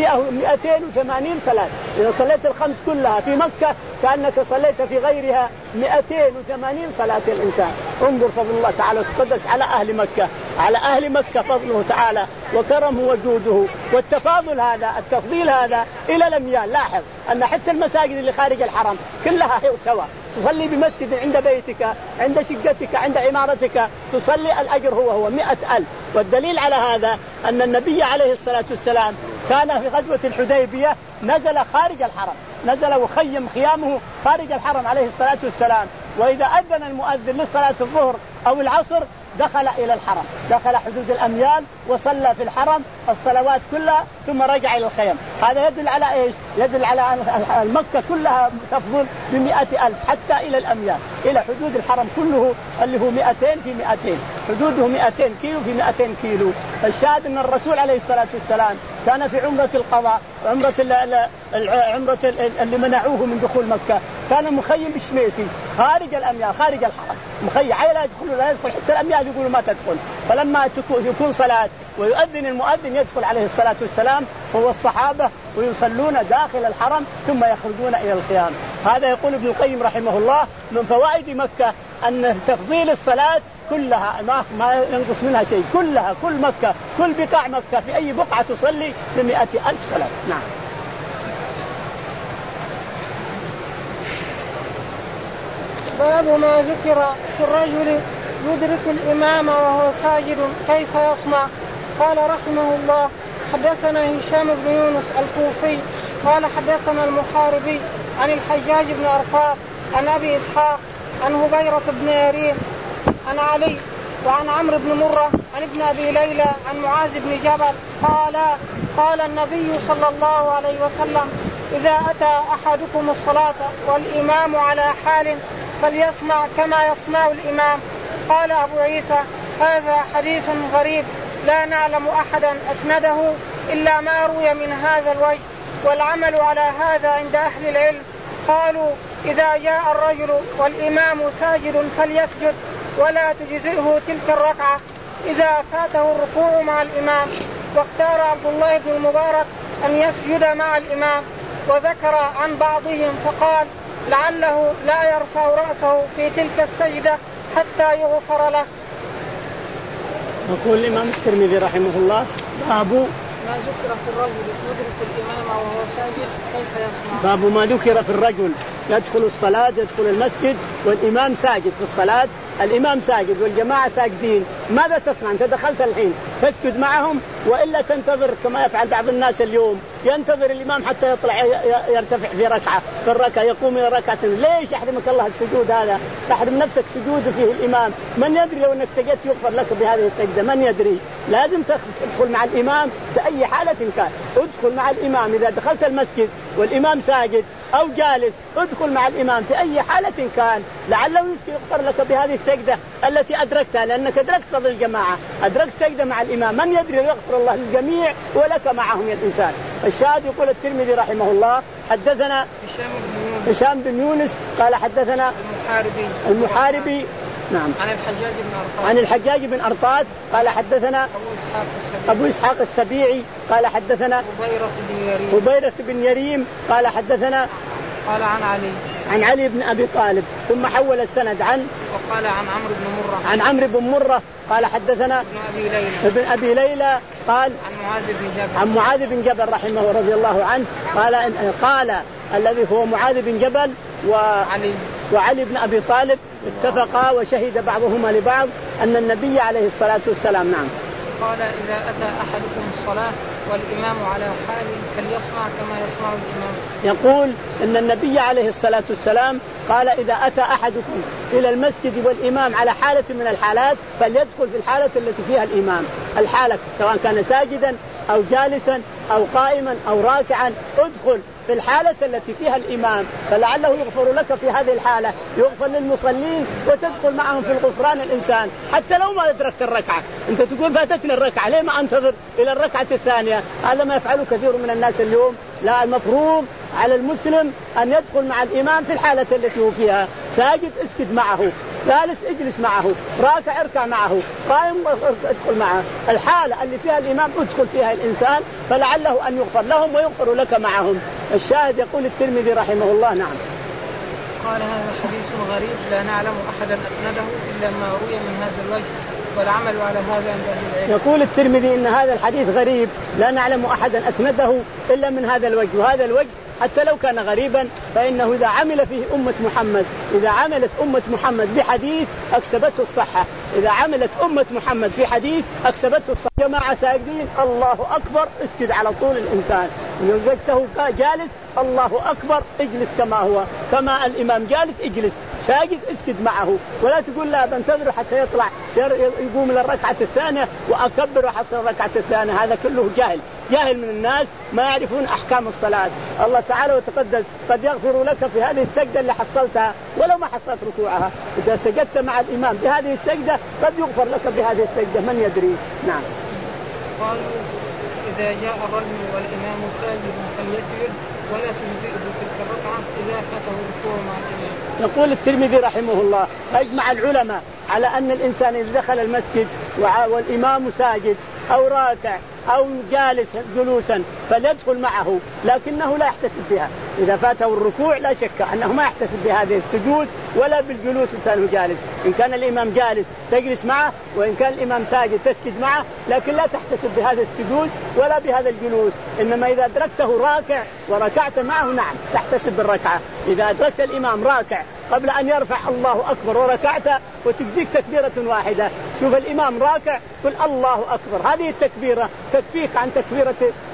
مئتين وثمانين صلاة. إذا صليت الخمس كلها في مكة كأنك صليت في غيرها مئتين وثمانين صلاة الإنسان. انظر فضل الله تعالى وتقدس على أهل مكة، على أهل مكة فضله تعالى وكرمه وجوده والتفاضل هذا التفضيل هذا إلى الأميال. لاحظ أن حتى المساجد اللي خارج الحرم كلها سواء، تصلي بمسجد عند بيتك عند شقتك عند عمارتك تصلي الأجر هو هو مئة ألف. والدليل على هذا أن النبي عليه الصلاة والسلام كان في غزوة الحديبية نزل خارج الحرم، نزل وخيم خيامه خارج الحرم عليه الصلاة والسلام. وإذا أذن المؤذن لصلاة الظهر أو العصر دخل إلى الحرم، دخل حدود الأميال وصلى في الحرم الصلوات كلها ثم رجع إلى الخيم. هذا يدل على إيش؟ يدل على أن مكة كلها تفضل بمئة ألف حتى إلى الأميال، إلى حدود الحرم كله اللي هو مئتين في مئتين، حدوده مئتين كيلو في مئتين كيلو. الشاهد أن الرسول عليه الصلاة والسلام كان في عمرة القضاء، عمرة عمرة اللي منعوه من دخول مكة، كان مخيم بالشميسي خارج الأميال خارج الحرم، مخيم لا يدخل لا يدخل حتى الأميال يقولوا ما تدخل. فلما يكون صلاة ويؤذن المؤذن يدخل عليه الصلاة والسلام هو الصحابة ويصلون داخل الحرم ثم يخرجون إلى الخيام. هذا يقول ابن القيم رحمه الله من فوائد مكة أن تفضيل الصلاة كلها ما, ما ينقص منها شيء، كلها كل مكة كل بقاع مكة في أي بقعة تصلي بمئة ألف صلاة. نعم. باب ما ذكر في الرجل يدرك الإمام وهو ساجد كيف يصنع. قال رحمه الله حدثنا هشام بن يونس الكوفي قال حدثنا المحاربي عن الحجاج بن أرفاق عن أبي إسحاق عن هبيرة بن يرين عن علي وعن عمرو بن مرة عن ابن أبي ليلى عن معاذ بن جبل قال قال النبي صلى الله عليه وسلم إذا أتى أحدكم الصلاة والإمام على حال فليصنع كما يصنع الإمام. قال أبو عيسى هذا حديث غريب لا نعلم أحدا أسنده إلا ما روي من هذا الوجه، والعمل على هذا عند أهل العلم. قالوا إذا جاء الرجل والإمام ساجد فليسجد ولا تجزئه تلك الركعة إذا فاته الركوع مع الإمام. واختار عبد الله بن المبارك أن يسجد مع الإمام، وذكر عن بعضهم فقال لعله لا يرفع رأسه في تلك السجدة حتى يغفر له. يقول الإمام الترمذي رحمه الله باب ما ذكر في الرجل يدرك الإمام وهو ساجد كيف يصنع. باب ما ذكر في الرجل يدخل الصلاة يدخل المسجد والإمام ساجد في الصلاة، الإمام ساجد والجماعة ساجدين، ماذا تصنع؟ أنت دخلت الحين تسجد معهم وإلا تنتظر كما يفعل بعض الناس اليوم، ينتظر الإمام حتى يطلع يرتفع في ركعة في الركعة يقوم إلى ركعة. ليش يحرمك الله السجود هذا؟ تحرم نفسك سجود فيه الإمام. من يدري لو أنك سجدت يغفر لك بهذه السجدة؟ من يدري؟ لازم تدخل مع الإمام بأي حالة كان، ادخل مع الإمام. إذا دخلت المسجد والإمام ساجد أو جالس ادخل مع الإمام في أي حالة كان لعله يغفر لك بهذه السجدة التي أدركتها، لأنك أدركت فضل الجماعة، أدركت سجدة مع الإمام. من يدري يغفر الله للجميع ولك معهم يا الإنسان. الشاهد يقول الترمذي رحمه الله حدثنا هشام بن يونس قال حدثنا المحاربي المحاربي نعم عن الحجاج بن أرطاد عن الحجاج بن أرطاد قال حدثنا أبو إسحاق السبيعي, أبو إسحاق السبيعي قال حدثنا هبيرة بن يريم هبيرة بن يريم قال حدثنا قال عن علي عن علي بن أبي طالب ثم حول السند عن وقال عن عمرو بن مرة عن عمرو بن مرة قال حدثنا ابن أبي ليلى ابن أبي ليلى قال عن معاذ بن جبل عن معاذ بن جبل رحمه رضي الله عنه قال قال الذي هو معاذ بن جبل وعلي وعلي بن أبي طالب اتفقا وشهد بعضهما لبعض أن النبي عليه الصلاة والسلام نعم قال إذا أتى أحدكم الصلاة والإمام على حال فليصنع كما يصنع الإمام. يقول أن النبي عليه الصلاة والسلام قال إذا أتى أحدكم إلى المسجد والإمام على حالة من الحالات فليدخل في الحالة التي فيها الإمام. الحالة سواء كان ساجدا أو جالسا أو قائما أو راكعا ادخل في الحالة التي فيها الإمام فلعله يغفر لك في هذه الحالة، يغفر للمصلين وتدخل معهم في الغفران الإنسان حتى لو ما أدركت الركعة. أنت تقول فاتتني الركعة ليه ما أنتظر إلى الركعة الثانية؟ هذا ما يفعله كثير من الناس اليوم. لا، المفروض على المسلم أن يدخل مع الإمام في الحالة التي هو فيها. ساجد اسجد معه، جالس اجلس معه، راكع اركع معه، قائم ادخل معه. الحالة اللي فيها الإمام ادخل فيها الإنسان فلعله أن يغفر لهم ويغفر لك معهم. الشاهد يقول الترمذي رحمه الله نعم قال هذا حديث غريب لا نعلم أحدا أسنده إلا ما روي من هذا الوجه والعمل على هذا عند أهل العلم. يقول الترمذي إن هذا الحديث غريب لا نعلم أحدا أسنده إلا من هذا الوجه، وهذا الوجه حتى لو كان غريبا فإنه إذا عمل فيه أمة محمد، إذا عملت أمة محمد بحديث أكسبته الصحة، إذا عملت أمة محمد في حديث أكسبته الصحة. جماعة ساجدين الله أكبر اسجد على طول الإنسان، وجدته جالس الله أكبر اجلس كما هو، كما الإمام جالس اجلس، ساجد اسجد معه، ولا تقول لا بنتظر حتى يطلع يقوم للركعة الثانية وأكبر وحصل الركعة الثانية. هذا كله جاهل، جاهل من الناس ما يعرفون أحكام الصلاة. الله تعالى وتقدس قد يغفر لك في هذه السجدة اللي حصلتها ولو ما حصلت ركوعها. إذا سجدت مع الإمام بهذه السجدة قد يغفر لك بهذه السجدة، من يدري. نعم. قالوا إذا جاء الرجل والإمام ساجد فليسجد ولا تجزئه تلك الركعة إذا فاته الركوع مع الإمام. يقول الترمذي رحمه الله أجمع العلماء على أن الإنسان إذا دخل المسجد والإمام ساجد أو راكع أو جالس جلوسا فليدخل معه، لكنه لا يحتسب بها. إذا فاته الركوع لا شك أنه ما يحتسب بهذه السجود ولا بالجلوس إنسان جالس. إن كان الإمام جالس تجلس معه، وإن كان الإمام ساجد تسجد معه، لكن لا تحتسب بهذا السجود ولا بهذا الجلوس. إنما إذا أدركته راكع وركعت معه نعم تحتسب بالركعة. إذا أدركت الإمام راكع قبل أن يرفع الله أكبر وركعت وتجزيك تكبيرة واحدة، شوف الإمام راكع قل الله أكبر، هذه التكبيرة تكفيك عن تكبيرة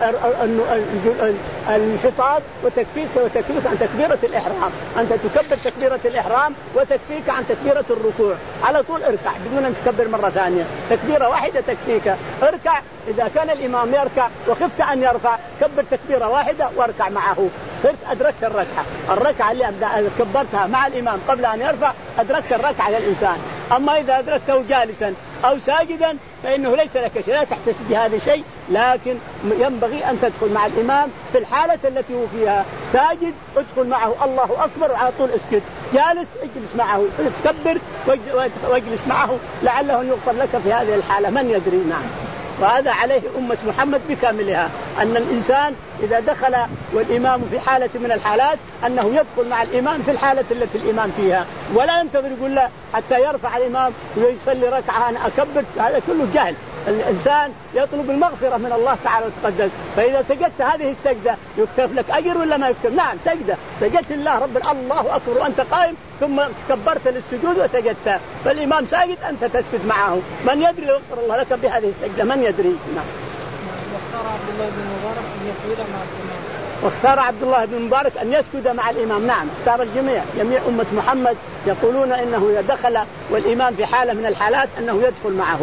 الانحطاط وتكفيك وتكفيك عن تكبيرة الإحرام. أنت تكبر تكبيرة الإحرام وتكفيك عن تكبيرة الركوع. على طول اركع بدون أن تكبر مرة ثانية، تكبيرة واحدة تكفيك. اركع إذا كان الإمام يركع وخفت أن يرفع كبر تكبيرة واحدة واركع معه، صرت أدركت الركعة. الركعة اللي كبرتها مع الإمام قبل أن يرفع أدركت الركعة للإنسان. أما إذا أدركته جالسا أو ساجدا فإنه ليس لك شيء، لا تحتسب بهذا شيء، لكن ينبغي أن تدخل مع الإمام في الحالة التي هو فيها. ساجد ادخل معه الله أكبر وعلى طول اسجد، جالس اجلس معه، تكبر واجلس معه لعله أن يغفر لك في هذه الحالة، من يدري. نعم. وهذا عليه أمة محمد بكاملها، أن الإنسان إذا دخل والإمام في حالة من الحالات أنه يدخل مع الإمام في الحالة التي الإمام فيها، ولا ينتظر يقول له حتى يرفع الإمام ويصلي ركعة أنا أكبر. هذا كله جهل. الإنسان يطلب المغفرة من الله تعالى وتقدس. فإذا سجدت هذه السجدة يكتب لك أجر ولا ما يكتب؟ نعم سجدة، سجدت لله رب الله أكبر وأنت قائم ثم كبرت للسجود وسجدت، فالإمام ساجد أنت تسجد معه. من يدري لو يغفر الله لك بهذه السجدة، من يدري. نعم. واختار عبد الله بن مبارك أن يسجد مع الإمام. واختار عبد الله بن مبارك أن يسجد مع الإمام. نعم اختار الجميع، جميع أمة محمد يقولون إنه إذا دخل والإمام في حالة من الحالات أنه يدخل معه.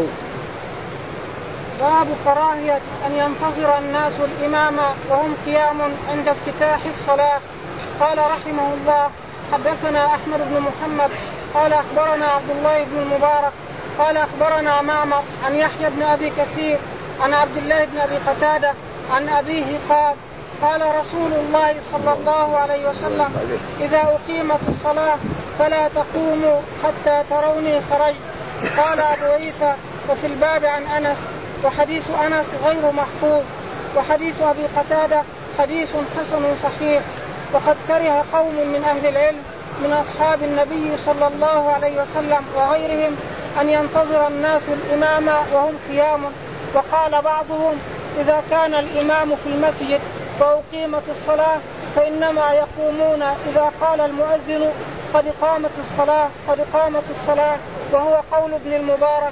باب كراهية أن ينتظر الناس الإمام وهم قيام عند افتتاح الصلاة. قال رحمه الله حدثنا أحمد بن محمد قال أخبرنا عبد الله بن المبارك قال أخبرنا معمر عن يحيى بن أبي كثير عن عبد الله بن أبي قتادة عن أبيه قال قال رسول الله صلى الله عليه وسلم إذا أقيمت الصلاة فلا تقوموا حتى تروني خرجت. قال أبو عيسى وفي الباب عن أنس وحديث أنس غير محفوظ وحديث أبي قتادة حديث حسن صحيح. وقد كره قوم من أهل العلم من أصحاب النبي صلى الله عليه وسلم وغيرهم أن ينتظر الناس الإمام وهم قيام. وقال بعضهم إذا كان الإمام في المسجد وأقيمت الصلاة فإنما يقومون إذا قال المؤذن قد قامت الصلاة قد قامت الصلاة وهو قول ابن المبارك.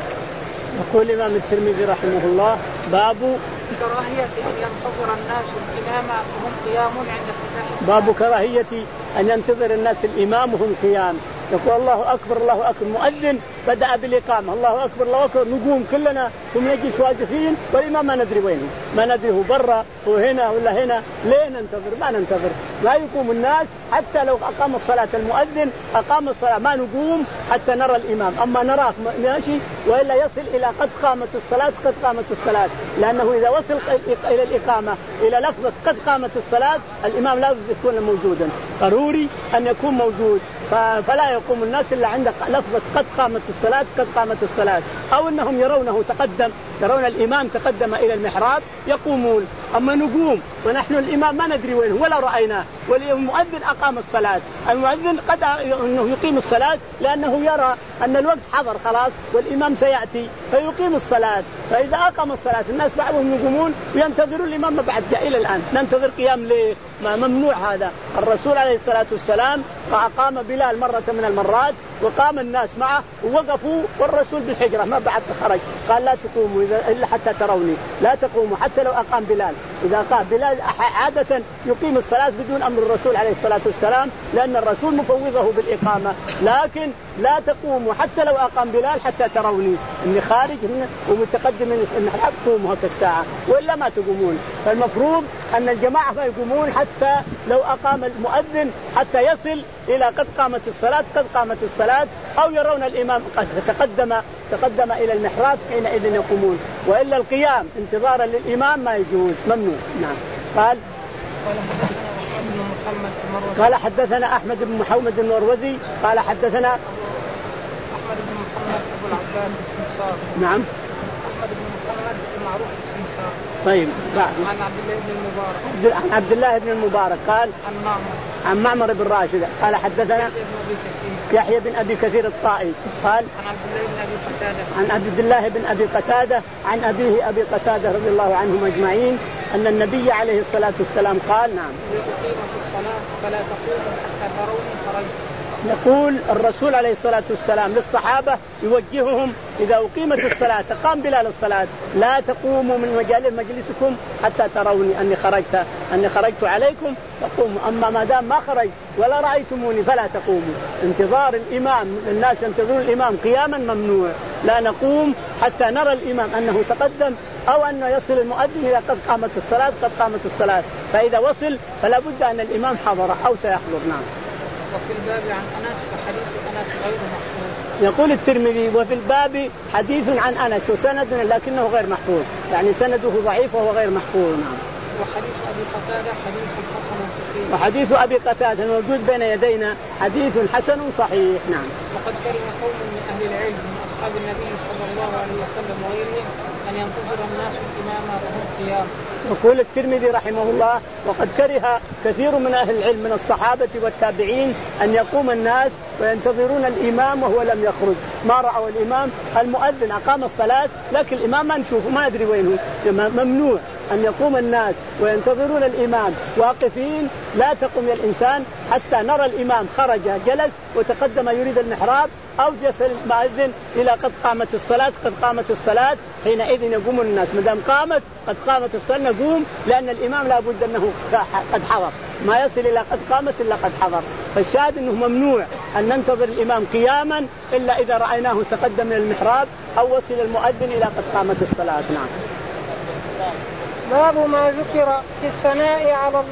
يقول الإمام الترمذي رحمه الله باب كراهية أن ينتظر الناس الإمام وهم قيام عند افتتاح الصلاة. باب كراهية أن ينتظر الناس الإمام وهم قيام. يقول الله أكبر الله أكبر مؤذن بدأ بالإقامة الله أكبر الله أكبر نقوم كلنا ثم نجلس واقفين والإمام ما ندري وينه ما ندري هو برا هو هنا ولا هنا. ليه ننتظر؟ ما ننتظر لا يقوم الناس حتى لو أقام الصلاة المؤذن أقام الصلاة ما نقوم حتى نرى الإمام. أما نراه ماشي وإلا يصل إلى قد قامت الصلاة قد قامت الصلاة لأنه إذا وصل إلى الإقامة إلى لفظة قد قامت الصلاة الإمام لازم يكون موجودا ضروري أن يكون موجود فلا يقوم الناس إلا عند لفظة قد قامت الصلاة قد قامت الصلاة أو أنهم يرونه تقدم يرون الإمام تقدم إلى المحراب يقومون. أما نقوم ونحن الإمام ما ندري وينه ولا رأيناه والمؤذن أقام الصلاة المؤذن قد أنه يقيم الصلاة لأنه يرى أن الوقت حضر خلاص والإمام سيأتي فيقيم الصلاة. فإذا أقام الصلاة الناس بعضهم يقومون وينتظرون الإمام بعد إلى الآن ننتظر قيام ليه؟ ما ممنوع هذا. الرسول عليه الصلاة والسلام أقام بلال مرة من المرات وقام الناس معه ووقفوا والرسول بالحجرة ما بعد خرج قال لا تقوموا إلا حتى تروني لا تقوموا حتى لو أقام بلال. إذا قام بلال عادة يقيم الصلاة بدون أمر الرسول عليه الصلاة والسلام لأن الرسول مفوضه بالإقامة لكن لا تقوموا حتى لو أقام بلال حتى تروني إني خارج ومتقدم من المحراب قوموا هكا الساعة وإلا ما تقومون. فالمفروض أن الجماعة ما يقومون حتى لو أقام المؤذن حتى يصل إلى قد قامت الصلاة قد قامت الصلاة أو يرون الإمام قد تقدم تقدم إلى المحراب حينئذ يقومون وإلا القيام انتظارا للإمام ما يجوز ممنوع. نعم. قال قال حدثنا أحمد بن محمد المروزي قال حدثنا أحمد بن محمد أبو العباس السمسار. نعم أحمد بن محمد المعروف السمسار. طيب بعد عن عبد الله بن المبارك عن عبد الله بن المبارك قال عن معمر عن معمر بن راشد قال حدثنا يحيى بن أبي كثير الطائي قال عن عبد الله بن أبي قتادة عن عبد الله بن أبي قتادة عن أبيه أبي قتادة رضي الله عنهم أجمعين أن النبي عليه الصلاة والسلام قال نعم إذا أقيمت الصلاة فلا تقوموا حتى تروني خرجت. يقول الرسول عليه الصلاة والسلام للصحابة يوجههم إذا أقيمت الصلاة قام بلال الصلاة لا تقوموا من مجال مجلسكم حتى تروني أني خرجت أني خرجت عليكم تقوموا. أما ما دام ما خرج ولا رأيتموني فلا تقوموا. انتظار الإمام الناس ينتظرون الإمام قياما ممنوع لا نقوم حتى نرى الإمام أنه تقدم أو أنه يصل المؤذن إلى قد قامت الصلاة قد قامت الصلاة. فإذا وصل فلا بد أن الإمام حضر أو سيحضر. نعم. وفي الباب عن أنس وحديث أنس غير محفوظ. يقول الترمذي وفي الباب حديث عن أنس وسند لكنه غير محفوظ يعني سنده ضعيف وهو غير محفوظ. نعم. وحديث أبي قتادة حديث حسن صحيح. وحديث أبي قتادة موجود بين يدينا حديث حسن صحيح. نعم. وقد كره قوم من أهل العلم من أصحاب النبي صلى الله عليه وسلم وغيرهم أن ينتظر الناس الإمام وهم قيام. يقول الترمذي رحمه الله وقد كره كثير من أهل العلم من الصحابة والتابعين أن يقوم الناس وينتظرون الإمام وهو لم يخرج ما رأوا الإمام المؤذن أقام الصلاة لكن الإمام ما نشوفه ما ندري وينه. ممنوع أن يقوم الناس وينتظرون الإمام واقفين لا تقوم يا الإنسان حتى نرى الإمام خرج جلس وتقدم يريد المحراب أو جلس المؤذن إلى قد قامت الصلاة قد قامت الصلاة حينئذ يقوم الناس. مدام قامت قد قامت الصلاة نقوم لأن الإمام لا بد أنه قد حضر ما يصل إلى قد قامت إلا قد حضر. فالشاهد أنه ممنوع أن ننتظر الإمام قياما إلا إذا رأيناه تقدم من المحراب أو وصل المؤذن إلى قد قامت الصلاة. نعم. باب ما ذكر في الثناء على الله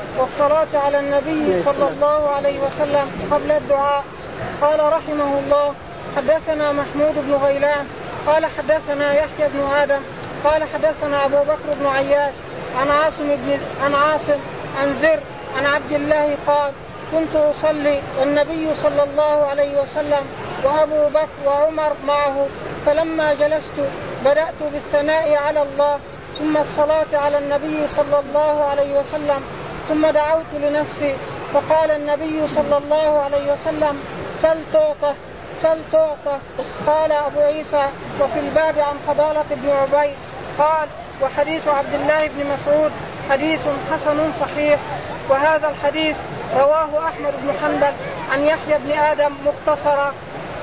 والصلاة على النبي صلى الله عليه وسلم قبل الدعاء. قال رحمه الله: حدثنا محمود بن غيلان قال حدثنا يحيى بن آدم قال حدثنا أبو بكر بن عياش عن عاصم بن عن عاصم عن زر عن عبد الله قال: كنت أصلي والنبي صلى الله عليه وسلم وأبو بكر وعمر معه، فلما جلست بدأت بالثناء على الله ثم الصلاة على النبي صلى الله عليه وسلم، ثم دعوت لنفسي فقال النبي صلى الله عليه وسلم: سل تعطى سل تعطى. قال أبو عيسى: وفي الباب عن فضالة بن عبيد. قال: وحديث عبد الله بن مسعود حديث حسن صحيح. وهذا الحديث رواه أحمد بن حنبل عن يحيى بن آدم مختصرا.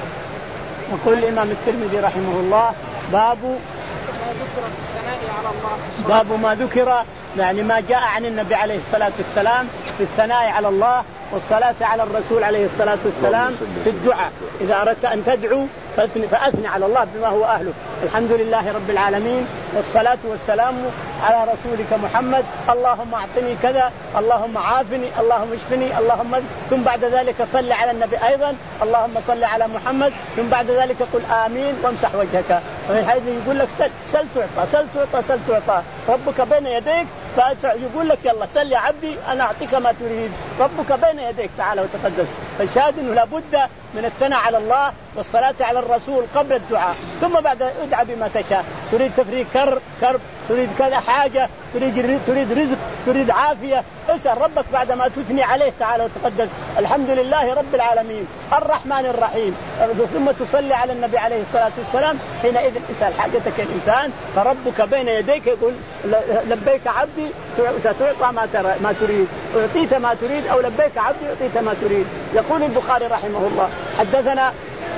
يقول الإمام الترمذي رحمه الله: باب ما ذكر في الثناء على الله. باب ما ذكر يعني ما جاء عن النبي عليه الصلاة والسلام في الثناء على الله والصلاة على الرسول عليه الصلاة والسلام في الدعاء. إذا أردت أن تدعو فأثني على الله بما هو أهله. الحمد لله رب العالمين والصلاة والسلام على رسولك محمد. اللهم أعطني كذا، اللهم عافني، اللهم اشفني، اللهم. ثم بعد ذلك صل على النبي أيضا: اللهم صل على محمد. ثم بعد ذلك قل آمين وامسح وجهك. وفي الحديث يقول لك: سل سل تعطى سل تعطى سل تعطى. ربك بين يديك فيقول لك: يلا سل يا عبدي أنا أعطيك ما تريد. ربك بين يديك تعالى وتقدس. فالشاهد أنه لابد من الثناء على الله والصلاة على الرسول قبل الدعاء. ثم بعد ادعى بما تشاء. تريد تفريج كرب كرب، تريد كذا حاجة، تريد تريد رزق، تريد عافية، اسأل ربك بعد ما تثني عليه تعالى وتقدس. الحمد لله رب العالمين الرحمن الرحيم. ثم تصلي على النبي عليه الصلاة والسلام. حينئذ اسأل حاجتك الإنسان فربك بين يديك يقول: لبيك عبدي ستعطى ما ما تريد، أعطيت ما تريد، أو لبيك عبدي أعطيت ما تريد. يقول البخاري رحمه الله: حدثنا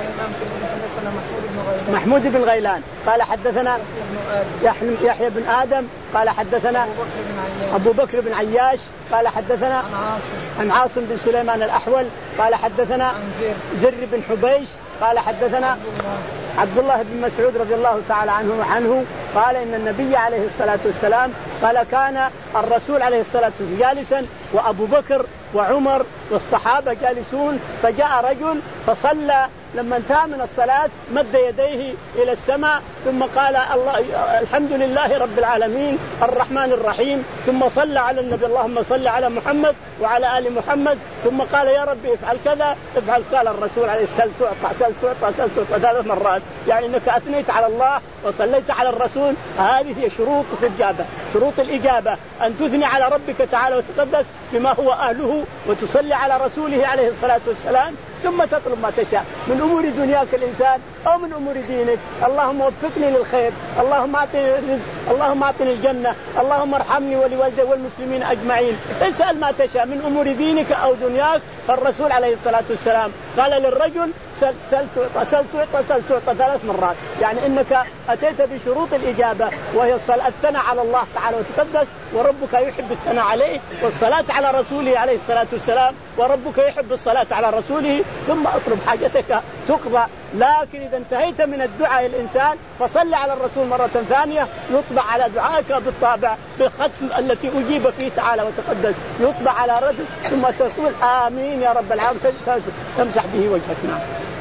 محمود بن غيلان قال حدثنا يحيى بن آدم قال حدثنا أبو بكر بن عياش قال حدثنا عن عاصم بن سليمان الأحول قال حدثنا زر بن حبيش قال حدثنا عبد الله بن مسعود رضي الله تعالى عنه وعنه قال إن النبي عليه الصلاة والسلام قال: كان الرسول عليه الصلاة والسلام جالسا وأبو بكر وعمر والصحابة جالسون، فجاء رجل فصلى، لما انتهى من الصلاة مد يديه إلى السماء ثم قال: الله الحمد لله رب العالمين الرحمن الرحيم، ثم صلى على النبي: اللهم صل على محمد وعلى آل محمد، ثم قال: يا ربي افعل كذا افعل. قال الرسول عليه الصلاة والسلام: سل تعطى سل تعطى سل تعطى ثلاث مرات. يعني انك اثنيت على الله وصليت على الرسول. هذه هي شروط الاجابه، شروط الاجابه ان تثني على ربك تعالى وتقدس بما هو اهله، وتصلي على رسوله عليه الصلاه والسلام، ثم تطلب ما تشاء من امور دنياك الانسان او من امور دينك. اللهم وفقني للخير، اللهم اعطني الرزق، اللهم اعطني الجنه، اللهم ارحمني ولوالدي والمسلمين اجمعين. اسال ما تشاء من امور دينك او دنياك. فالرسول عليه الصلاه والسلام قال للرجل: سل سل تعطى سل تعطى سل تعطى ثلاث مرات. يعني انك اتيت بشروط الاجابه وهي الثناء على الله تعالى وتقدس، وربك يحب الثناء عليه، والصلاه على رسوله عليه الصلاه والسلام، وربك يحب الصلاه على رسوله. ثم اطلب حاجتك تقضى. لكن اذا انتهيت من الدعاء الانسان فصل على الرسول مره ثانيه، يطبع على دعائك بالطابع بالختم التي اجيب فيه تعالى وتقدس، يطبع على رجل، ثم تقول آمين يا رب العالمين، تمسح به وجهك. نعم.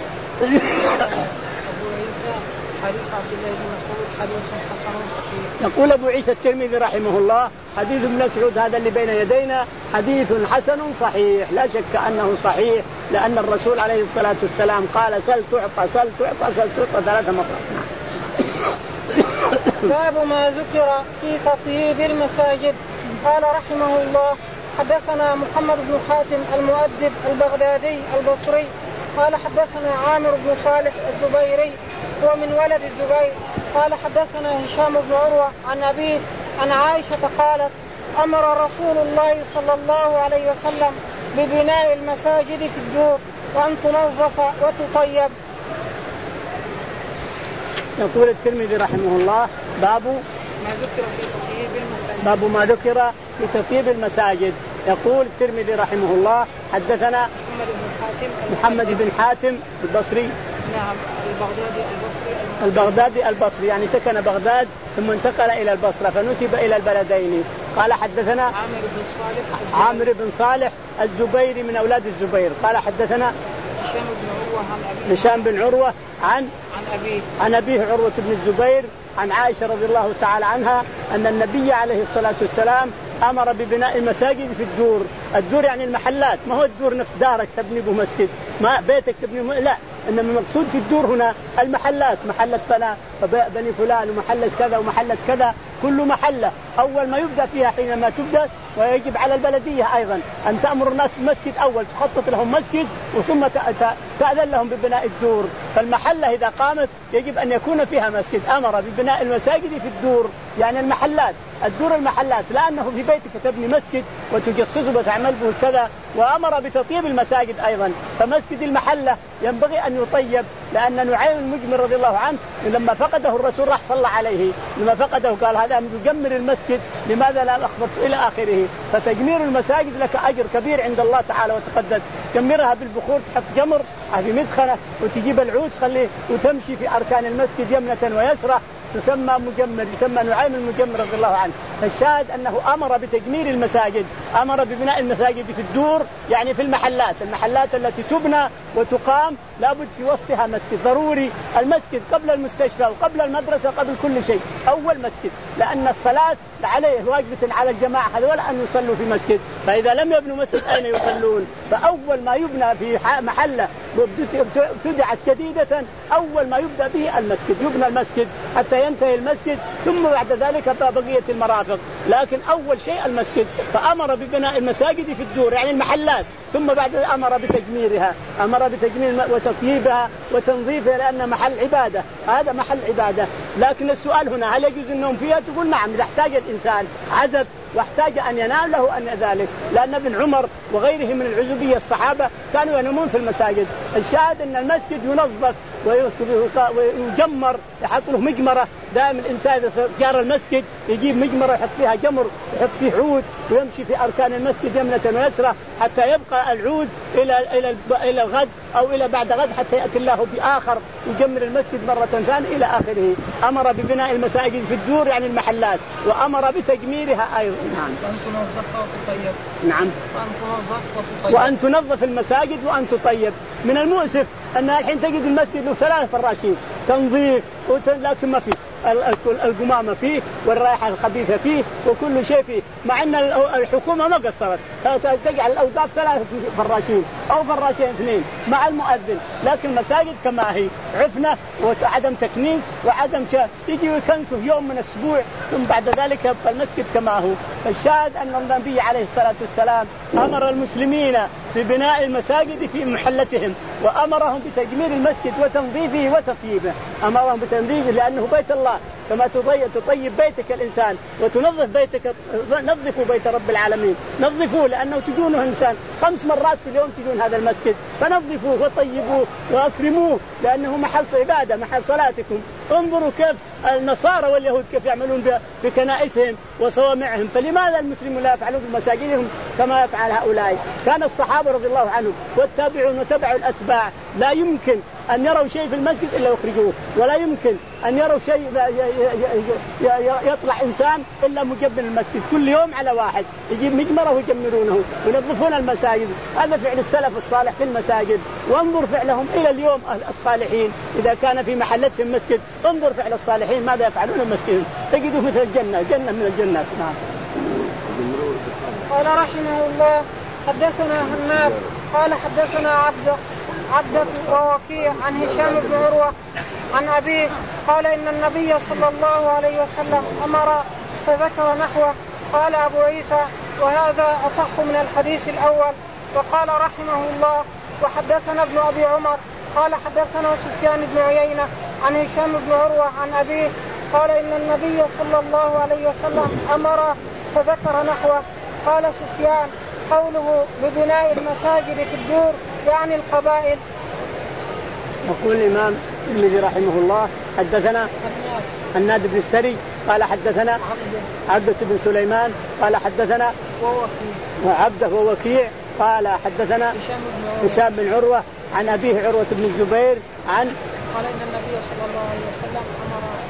حديث عبد الله بن مسعود حديث حسن صحيح. يقول أبو عيسى الترمذي رحمه الله: حديث ابن مسعود هذا اللي بين يدينا حديث حسن صحيح. لا شك أنه صحيح، لأن الرسول عليه الصلاة والسلام قال: سل تعطى سل تعطى سل تعطى ثلاث مرات. باب ما ذكر في تطييب المساجد. قال رحمه الله: حدثنا محمد بن حاتم المؤدب البغدادي البصري قال حدثنا عامر بن صالح الزبيري هو من ولد الزبير قال حدثنا هشام بن عروة عن أبيه عن عائشة قالت: أمر رسول الله صلى الله عليه وسلم ببناء المساجد في الدور وأن تنظف وتطيب. يقول الترمذي رحمه الله: باب ما ذكر في تطيب المساجد. باب ما ذكر في تطيب المساجد. يقول الترمذي رحمه الله: حدثنا محمد بن حاتم محمد بن حاتم البصري. نعم. البغدادي البصري البغدادي البصري يعني سكن بغداد ثم انتقل إلى البصرة فنسب إلى البلدين. قال حدثنا عامر بن صالح عامر بن صالح الزبيري من أولاد الزبير قال حدثنا هشام بن عروة عن أبيه هشام بن عروة عن عن أبيه عن أبيه عروة بن الزبير عن عائشة رضي الله تعالى عنها أن النبي عليه الصلاة والسلام أمر ببناء المساجد في الدور. الدور يعني المحلات، ما هو الدور نفس دارك تبني به مسجد، ما بيتك تبني م... لا، إنما المقصود في الدور هنا المحلات، محلة فلان بني فلان ومحلة كذا ومحلة كذا، كل محلة أول ما يبدأ فيها حينما تبدأ، ويجب على البلدية أيضا أن تأمر الناس بمسجد أول، تخطط لهم مسجد وثم تأذن لهم ببناء الدور. فالمحلة إذا قامت يجب أن يكون فيها مسجد. أمر ببناء المساجد في الدور يعني المحلات، الدور المحلات، لأنه في بيتك تبني مسجد وتجصصه وتعمل به كذا. وأمر بتطيب المساجد أيضا، فمسجد المحلة ينبغي أن يطيب، لأن نعيم المجمر رضي الله عنه لما فقده الرسول راح صلى عليه، لما فقده قال هذا يجمر المسجد لماذا لا أخبرت إلى آخره. فتجمير المساجد لك أجر كبير عند الله تعالى وتقدس. جمرها بالبخور، تحط جمر في مدخنة وتجيب العود خليه وتمشي في أركان المسجد يمنة ويسرى، تسمى مجمر، يسمى نعيم المجمر رضي الله عنه. فالشاهد أنه أمر بتجمير المساجد، أمر ببناء المساجد في الدور يعني في المحلات، المحلات التي تبنى وتقام لابد في وسطها مسجد ضروري. المسجد قبل المستشفى وقبل المدرسة قبل كل شيء أول مسجد، لأن الصلاة عليه واجبة على الجماعة هذول أن يصلوا في مسجد، فإذا لم يبنوا مسجد أين يصلون؟ فأول ما يبنى في محلة ابتدعت جديدة أول ما يبدأ به المسجد، يبنى المسجد حتى ينتهي المسجد، ثم بعد ذلك بقية المرافق، لكن أول شيء المسجد. فأمر ببناء المساجد في الدور يعني المحلات، ثم بعد أمر بتجميرها، أمر بتجمير وتطييبها وتنظيفها، لأن محل عبادة، هذا محل عبادة. لكن السؤال هنا هل يجوز النوم فيها؟ تقول نعم إذا احتاج الإنسان عزب واحتاج أن ينام له أن ذلك، لأن ابن عمر وغيره من العزوبية الصحابة كانوا ينامون في المساجد. الشاهد أن المسجد ينظف ويجمر، يحط له مجمرة، دائما الإنسان إذا جار المسجد يجيب مجمرة يحط فيها جمر، يحط فيه عود ويمشي في أركان المسجد يمنة ويسرى حتى يبقى العود إلى إلى إلى الغد أو إلى بعد غد حتى يأتي الله بآخر يجمر المسجد مرة ثانية إلى آخره. أمر ببناء المساجد في الدور يعني المحلات، وأمر بتجميرها أيضا. نعم. وأن تنظف وتطيب. نعم. وأن تنظف وتطيب. وأن تنظف المساجد وأن تطيب. من المؤسف أن الحين تجد المسجد له ثلاث فراشين تنظيف، لكن ما فيه القمامة فيه والرائحة الخبيثة فيه وكل شيء فيه، مع أن الحكومة ما قصرت تجعل الأوقاف ثلاثة فراشين أو فراشين اثنين مع المؤذن، لكن المساجد كما هي عفنة وعدم تكنيس وعدم شيء، يجي يكنسوا يوم من الأسبوع ثم بعد ذلك يبقى المسجد كما هو. فالشاهد أن النبي عليه الصلاة والسلام أمر المسلمين ببناء المساجد في محلتهم، وأمرهم بتجمير المسجد وتنظيفه وتطييبه، أمرهم بتنظيفه لأنه بيت الله، كما تطيب بيتك الإنسان وتنظف بيتك، نظفوا بيت رب العالمين، نظفوه لأنه تجونه إنسان خمس مرات في اليوم تجون هذا المسجد، فنظفوه وطيبوه وأكرموه لأنه محل عبادة محل صلاتكم. انظروا كيف النصارى واليهود كيف يعملون بكنائسهم وصوامعهم، فلماذا المسلمون لا يفعلون بمساجدهم كما يفعل هؤلاء؟ كان الصحابة رضي الله عنهم والتابعون وتبعوا الأتباع لا يمكن أن يروا شيء في المسجد إلا يخرجوه، ولا يمكن أن يروا شيء يطلع إنسان إلا مجمر المسجد، كل يوم على واحد يجيب مجمره ويجمرونه وينظفون المساجد. هذا فعل السلف الصالح في المساجد، وانظر فعلهم إلى اليوم الصالحين إذا كان في محلتهم مسجد، انظر فعل الصالحين ماذا يفعلون المسجد، تجدوا مثل الجنة، جنة من الجنات. نعم. قال رحمه الله حدثنا هناد قال حدثنا عبد عبدة ووكيع عن هشام بن عروة عن أبيه قال إن النبي صلى الله عليه وسلم أمر فذكر نحوه. قال أبو عيسى وهذا أصح من الحديث الأول. وقال رحمه الله وحدثنا ابن أبي عمر قال حدثنا سفيان بن عيينة عن هشام بن عروة عن أبيه قال إن النبي صلى الله عليه وسلم أمر فذكر نحوه. قال سفيان قوله ببناء المساجد في الدور يعني القبائل. يقول الإمام الترمذي رحمه الله حدثنا هناد بن السري قال حدثنا عبدة بن سليمان قال حدثنا عبدة ووكيع قال حدثنا هشام بن عروة عن أبيه عروة بن الزبير عن قال إن النبي صلى الله عليه وسلم أمر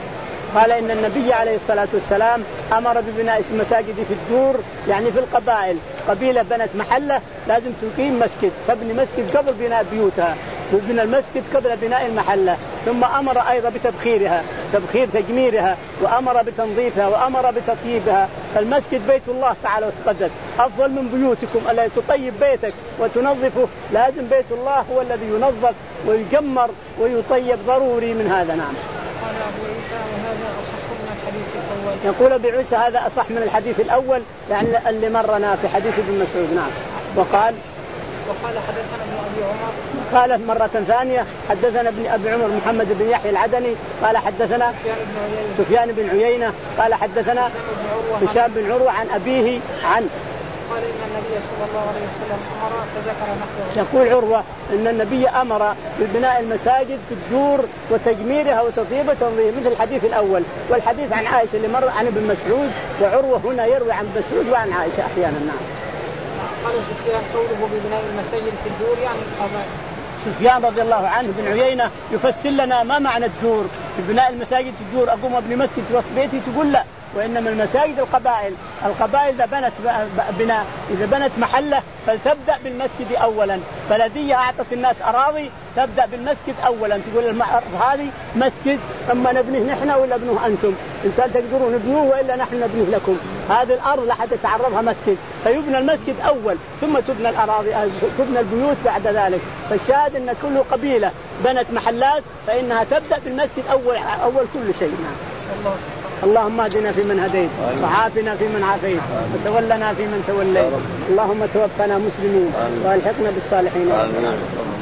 قال إن النبي عليه الصلاة والسلام أمر ببناء المساجد في الدور، يعني في القبائل. قبيلة بنت محلة لازم تقيم مسجد، تبني مسجد قبل بناء بيوتها، تبنى المسجد قبل بناء المحلة. ثم أمر أيضا بتبخيرها، تبخير تجميرها، وأمر بتنظيفها، وأمر بتطييبها. فالمسجد بيت الله تعالى وتقدس، أفضل من بيوتكم. ألا تطيب بيتك وتنظفه، لازم بيت الله هو الذي ينظف ويجمر ويطيب، ضروري من هذا. نعم. قال أبو عيسى وهذا أصح من الحديث الأول. يقول أبو عيسى هذا أصح من الحديث الأول، يعني اللي مرنا في حديث ابن مسعود. نعم. وقال وقال حدثنا ابن أبي عمر. قال مرة ثانية حدثنا ابن أبي عمر محمد بن يحيى العدني قال حدثنا سفيان بن عيينة قال حدثنا هشام بن عروة عن أبيه عن قال إن النبي صلى الله عليه وسلم أمر فذكر نحوه. يقول عروة إن النبي أمر ببناء المساجد في الدور وتجميرها وتطيبها وتنظيفها مثل الحديث الأول. والحديث عن عائشة اللي مر عن ابن مسعود، وعروة هنا يروي عن مسعود وعن عائشة أحيانا. نعم. قال سفيان قوله ببناء المساجد في الدور يعني القبائل. سفيان رضي الله عنه بن عيينة يفسر لنا ما معنى الدور. ببناء المساجد في الدور أقوم ابن مسجد في وسط بيتي، تقول لا، وإنما المساجد القبائل. القبائل إذا بنت بناء إذا بنت محلة فلتبدأ بالمسجد أولا. بلدية أعطت الناس أراضي تبدأ بالمسجد أولا، تقول الأرض هذه مسجد، أما نبنيه نحن ولا نبنوه أنتم، إنسان تقدرون نبنوه وإلا نحن نبنيه لكم. هذه الأرض لحد تعرضها مسجد، فيبنى المسجد أول ثم تبنى الأراضي، تبنى البيوت بعد ذلك. فالشاهد أن كل قبيلة بنت محلات فإنها تبدأ بالمسجد أول أول كل شيء. نعم. الله اللهم اهدنا فيمن هديت، وعافنا فيمن عافيت، وتولنا فيمن توليت. اللهم توفنا مسلمين والحقنا بالصالحين.